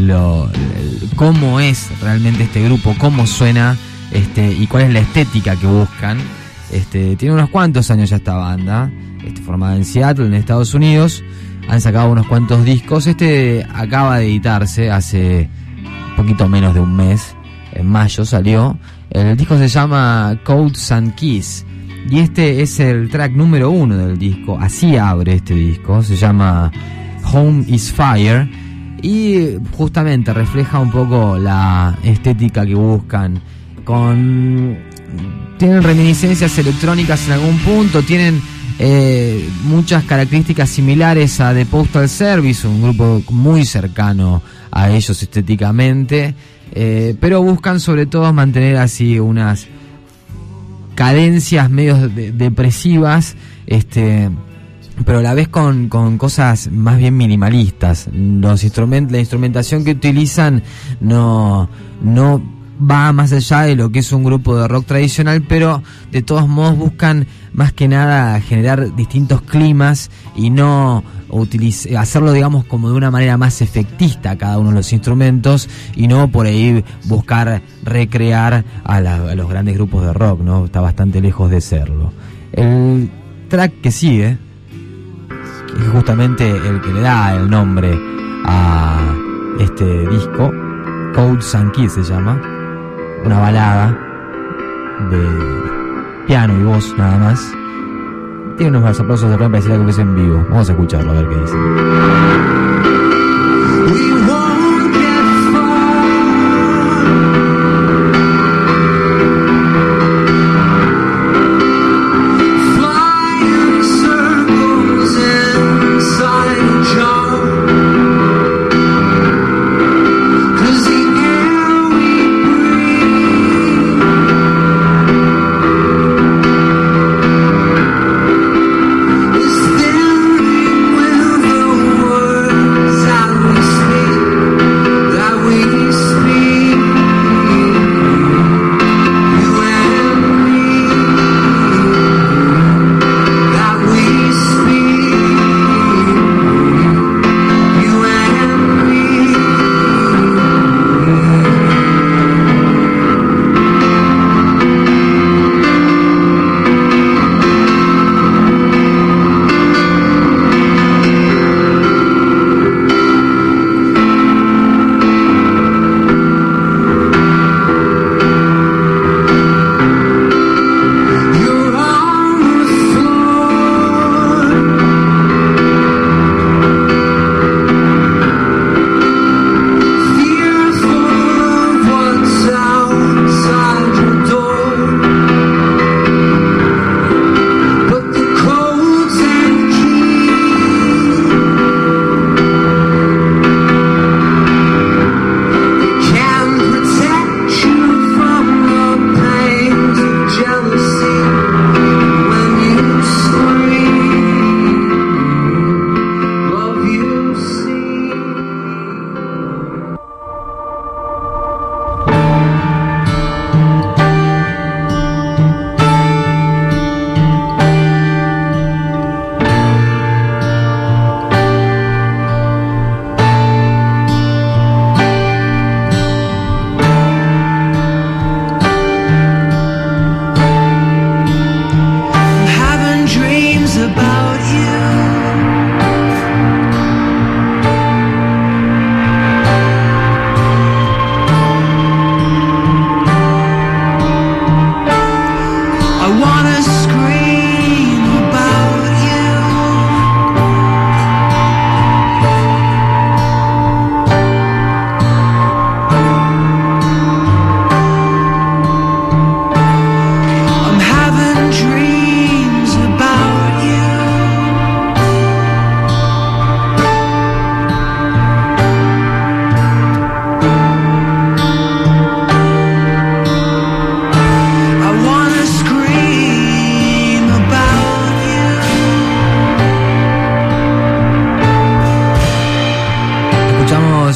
cómo es realmente este grupo, cómo suena y cuál es la estética que buscan. Tiene unos cuantos años ya esta banda, formada en Seattle, en Estados Unidos. Han sacado unos cuantos discos. Acaba de editarse hace un poquito menos de un mes, en mayo salió. El disco se llama Codes and Keys y es el track número 1 del disco. Así abre este disco, se llama Home is Fire y justamente refleja un poco la estética que buscan. Tienen reminiscencias electrónicas en algún punto, tienen muchas características similares a The Postal Service, un grupo muy cercano a ellos estéticamente, pero buscan sobre todo mantener así unas cadencias medio depresivas, pero a la vez con cosas más bien minimalistas. La instrumentación que utilizan no va más allá de lo que es un grupo de rock tradicional, pero de todos modos buscan más que nada generar distintos climas y no hacerlo, digamos, como de una manera más efectista cada uno de los instrumentos, y no por ahí buscar recrear a los grandes grupos de rock, ¿no? Está bastante lejos de serlo. El track que sigue es justamente el que le da el nombre a este disco, Codes and Keys se llama. Una balada de piano y voz nada más. Tiene unos aplausos de para decir algo que es en vivo. Vamos a escucharlo a ver qué dice.
Standing with the world.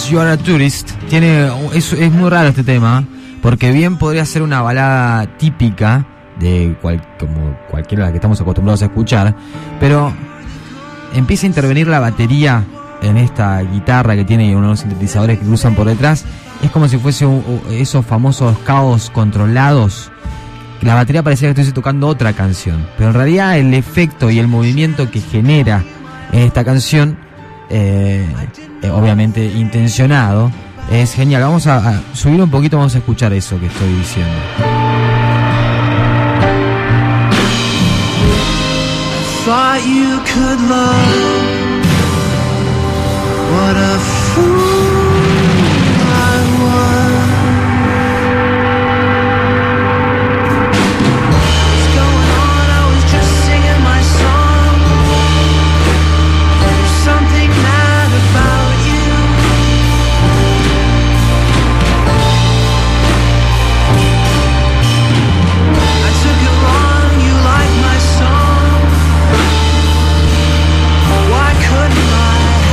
Because You Are a Tourist es muy raro este tema, porque bien podría ser una balada típica de como cualquiera de las que estamos acostumbrados a escuchar, pero empieza a intervenir la batería en esta guitarra que tiene unos sintetizadores que cruzan por detrás. Es como si fuese esos famosos caos controlados. La batería parecía que estuviese tocando otra canción, pero en realidad el efecto y el movimiento que genera en esta canción, obviamente intencionado, es genial. Vamos a subir un poquito, vamos a escuchar eso que estoy diciendo.
Thought you could love. What a fool I was. What's going on? I was just singing my song. There's something mad about you. I took it wrong. You like my song. Why couldn't I?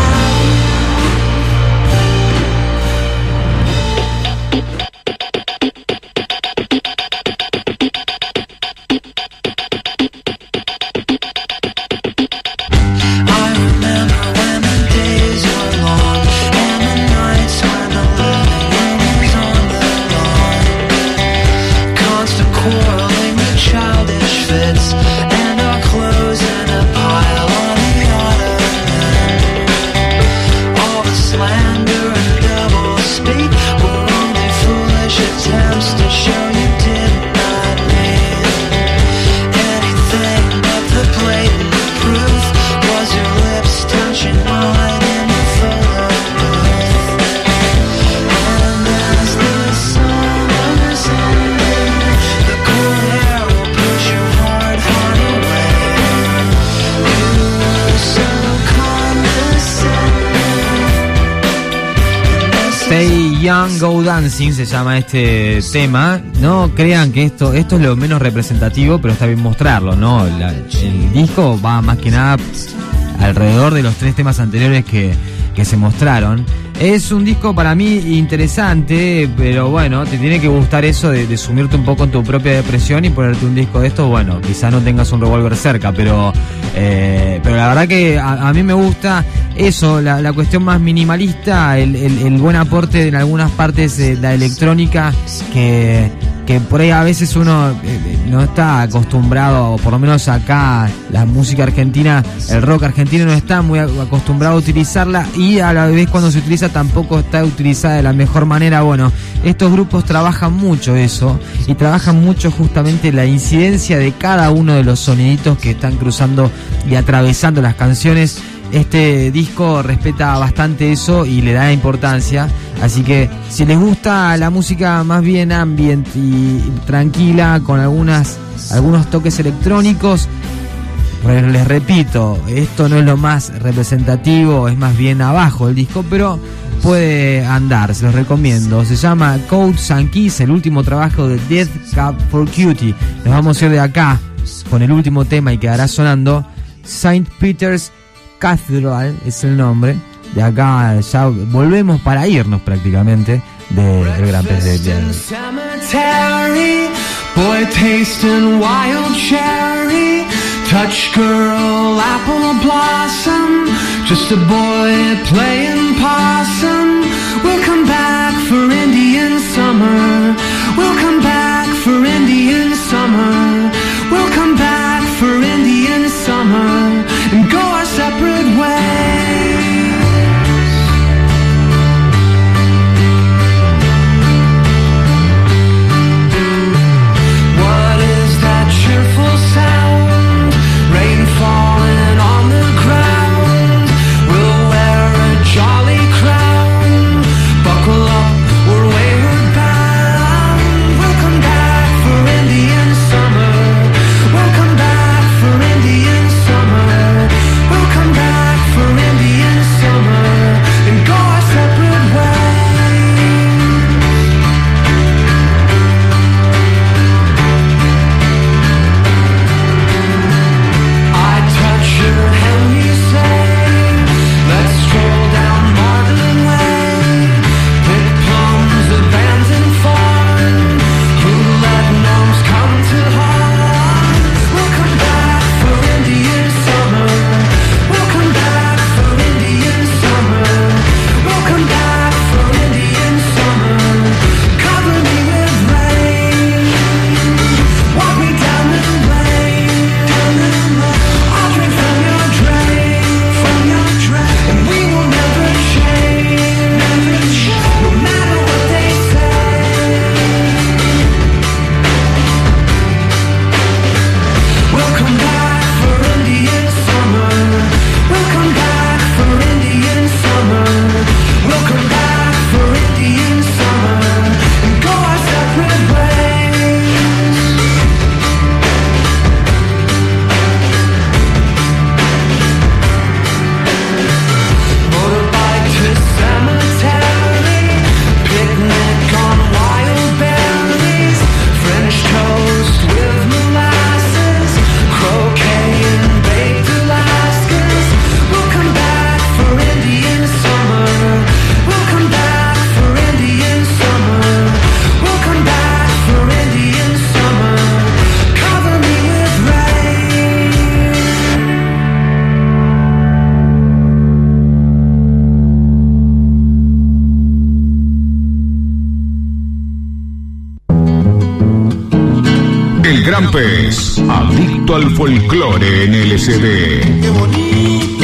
Young Go Dancing se llama este tema. No crean que esto es lo menos representativo, pero está bien mostrarlo, ¿no? El disco va más que nada alrededor de los 3 temas anteriores que se mostraron. Es un disco para mí interesante, pero bueno, te tiene que gustar eso de sumirte un poco en tu propia depresión y ponerte un disco de estos. Bueno, quizás no tengas un revólver cerca, pero la verdad que a mí me gusta eso, la cuestión más minimalista, el buen aporte en algunas partes de la electrónica que por ahí a veces uno no está acostumbrado, o por lo menos acá la música argentina, el rock argentino no está muy acostumbrado a utilizarla, y a la vez cuando se utiliza tampoco está utilizada de la mejor manera. Bueno, estos grupos trabajan mucho eso, y trabajan mucho justamente la incidencia de cada uno de los soniditos que están cruzando y atravesando las canciones. Este disco respeta bastante eso y le da importancia, así que si les gusta la música más bien ambient y tranquila, con algunos toques electrónicos, pues les repito, esto no es lo más representativo, es más bien abajo el disco, pero puede andar, se los recomiendo. Se llama Codes and Keys, el último trabajo de Death Cab for Cutie. Nos vamos a ir de acá con el último tema y quedará sonando St. Peter's Cathedral, es el nombre. De acá ya volvemos para irnos prácticamente del Gran Pez de
Boy tasting wild cherry, touch girl apple blossom, just a boy playing possum. We'll come back for Indian summer. We'll come back for Indian summer. We'll come back for Indian summer and go our separate ways. What is that cheerful sound? Rain falling on the ground. We'll wear a jolly crown. Buckle up, we're wayward bound.
Gran Pez, adicto al folclore en LCD.
¡Qué bonito!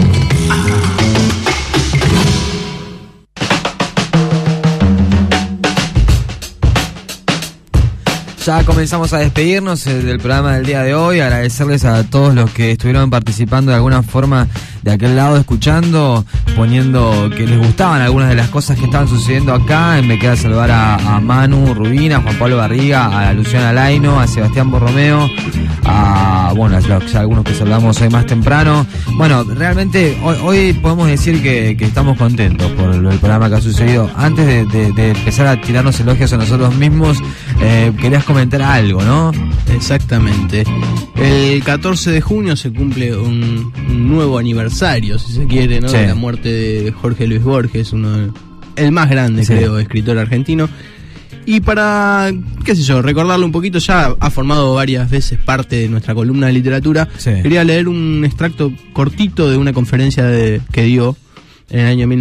Ya comenzamos a despedirnos del programa del día de hoy, agradecerles a todos los que estuvieron participando de alguna forma de aquel lado, escuchando, poniendo que les gustaban algunas de las cosas que estaban sucediendo acá. Me queda saludar a Manu Rubina, a Juan Pablo Barriga, a Luciana Laino, a Sebastián Borromeo, a algunos que saludamos hoy más temprano. Bueno, realmente hoy podemos decir que estamos contentos por el programa que ha sucedido. Antes de empezar a tirarnos elogios a nosotros mismos, querías comentar algo, ¿no?
Exactamente. El 14 de junio se cumple un nuevo aniversario, si se quiere, ¿no? Sí. De la muerte de Jorge Luis Borges, el más grande, sí, creo, escritor argentino. Y para, qué sé yo, recordarlo un poquito, ya ha formado varias veces parte de nuestra columna de literatura. Sí. Quería leer un extracto cortito de una conferencia que dio en el año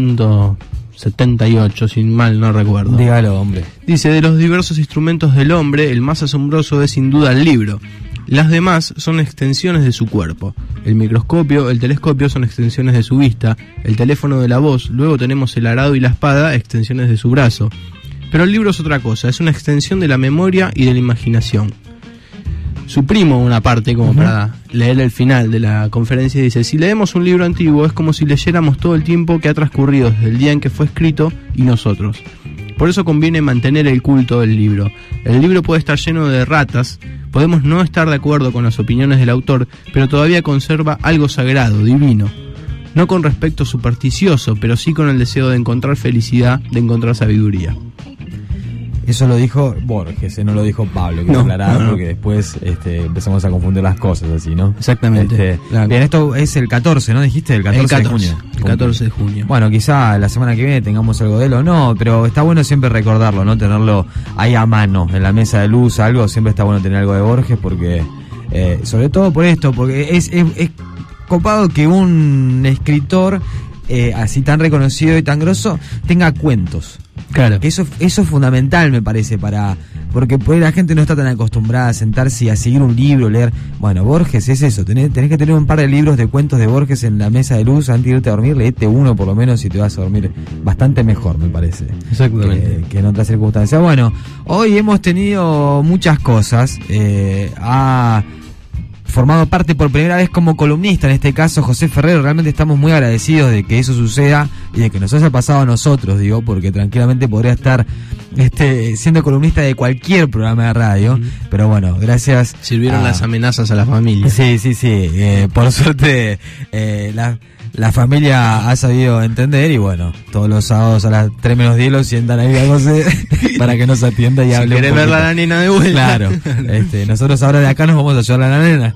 1978, sin mal no recuerdo.
Dígalo, hombre.
Dice: de los diversos instrumentos del hombre, el más asombroso es sin duda el libro. Las demás son extensiones de su cuerpo. El microscopio, el telescopio son extensiones de su vista, el teléfono de la voz, luego tenemos el arado y la espada, extensiones de su brazo. Pero el libro es otra cosa, es una extensión de la memoria y de la imaginación. Suprimo una parte como para leer el final de la conferencia. Dice: si leemos un libro antiguo es como si leyéramos todo el tiempo que ha transcurrido desde el día en que fue escrito y nosotros. Por eso conviene mantener el culto del libro. El libro puede estar lleno de erratas, podemos no estar de acuerdo con las opiniones del autor, pero todavía conserva algo sagrado, divino. No con respecto supersticioso, pero sí con el deseo de encontrar felicidad, de encontrar sabiduría.
Eso lo dijo Borges, no lo dijo Pablo, quiero aclarar, porque después empezamos a confundir las cosas así, ¿no?
Exactamente.
Claro. Bien, esto es el 14, ¿no? Dijiste el 14 de junio.
El 14 de junio.
Bueno, quizá la semana que viene tengamos algo de él o no, pero está bueno siempre recordarlo, ¿no? Tenerlo ahí a mano, en la mesa de luz, algo, siempre está bueno tener algo de Borges, porque, sobre todo por esto, porque es copado que un escritor así tan reconocido y tan grosso tenga cuentos.
Claro.
Que eso es fundamental, me parece, porque la gente no está tan acostumbrada a sentarse y a seguir un libro, leer. Bueno, Borges es eso, tenés que tener un par de libros de cuentos de Borges en la mesa de luz antes de irte a dormir. Leete uno por lo menos y te vas a dormir bastante mejor, me parece.
Exactamente.
Que en otras circunstancias. Bueno, hoy hemos tenido muchas cosas. Ha formado parte por primera vez como columnista, en este caso José Ferrero. Realmente estamos muy agradecidos de que eso suceda y de que nos haya pasado a nosotros, digo, porque tranquilamente podría estar siendo columnista de cualquier programa de radio, pero bueno, gracias.
Sirvieron las amenazas a la familia.
Sí, por suerte la familia ha sabido entender y bueno, todos los sábados a las 3 menos 10 lo sientan ahí a José para que nos atienda y hable.
Si querés ver a la nena de vuelta.
Claro. Nosotros ahora de acá nos vamos a ayudar a la nena.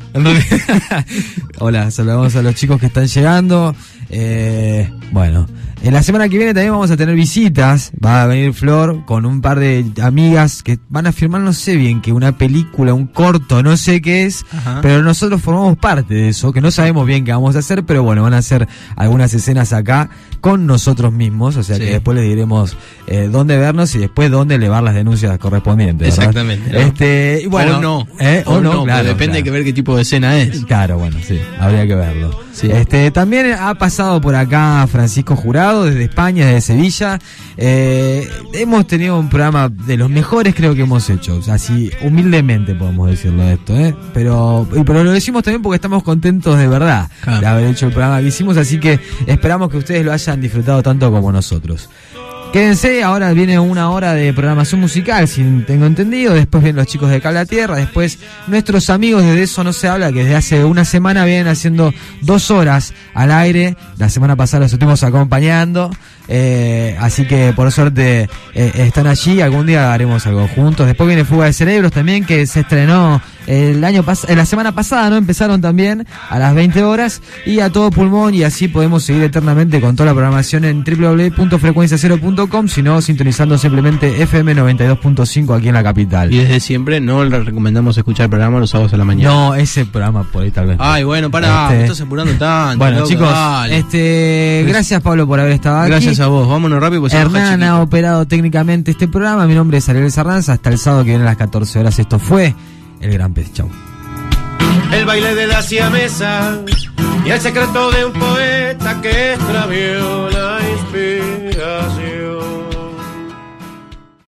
Hola, saludamos a los chicos que están llegando. Bueno, en la semana que viene también vamos a tener visitas. Va a venir Flor con un par de amigas que van a firmar, no sé bien, que una película, un corto, no sé qué es. Ajá. Pero nosotros formamos parte de eso, que no sabemos bien qué vamos a hacer, pero bueno, van a hacer algunas escenas acá con nosotros mismos, o sea que después les diremos dónde vernos y después dónde elevar las denuncias correspondientes.
Exactamente,
¿no? Y bueno,
o no,
claro,
depende, hay que ver qué tipo de escena es.
Claro, bueno, sí, habría que verlo.
Sí.
También ha pasado por acá Francisco Jurado desde España, desde Sevilla. Hemos tenido un programa de los mejores, creo que hemos hecho, o sea, así humildemente podemos decirlo esto, pero lo decimos también porque estamos contentos de verdad, claro, de haber hecho el programa que hicimos, así que esperamos que ustedes lo hayan disfrutado tanto como nosotros. Quédense, ahora viene una hora de programación musical, si tengo entendido. Después vienen los chicos de Cable a Tierra. Después nuestros amigos de Eso No Se Habla, que desde hace una semana vienen haciendo 2 horas al aire. La semana pasada los estuvimos acompañando. Así que por suerte están allí. Algún día haremos algo juntos. Después viene Fuga de Cerebros también, que se estrenó la semana pasada, ¿no? Empezaron también a las 20 horas y a todo pulmón, y así podemos seguir eternamente con toda la programación en www.frecuenciacero.com, sino sintonizando simplemente FM 92.5 aquí en la capital.
Y desde siempre no le recomendamos escuchar el programa los sábados a la mañana.
No, ese programa por ahí tal vez.
Ay, bueno, me estás apurando tanto.
Bueno, loco, chicos, gracias Pablo por haber estado aquí.
Gracias a vos, vámonos rápido. Pues
Hernán ha operado técnicamente este programa. Mi nombre es Ariel Sarranza. Hasta el sábado que viene a las 14 horas. Esto fue El Gran Pez. Chau.
El baile de la siamesa y el secreto de un poeta que extravió la inspiración.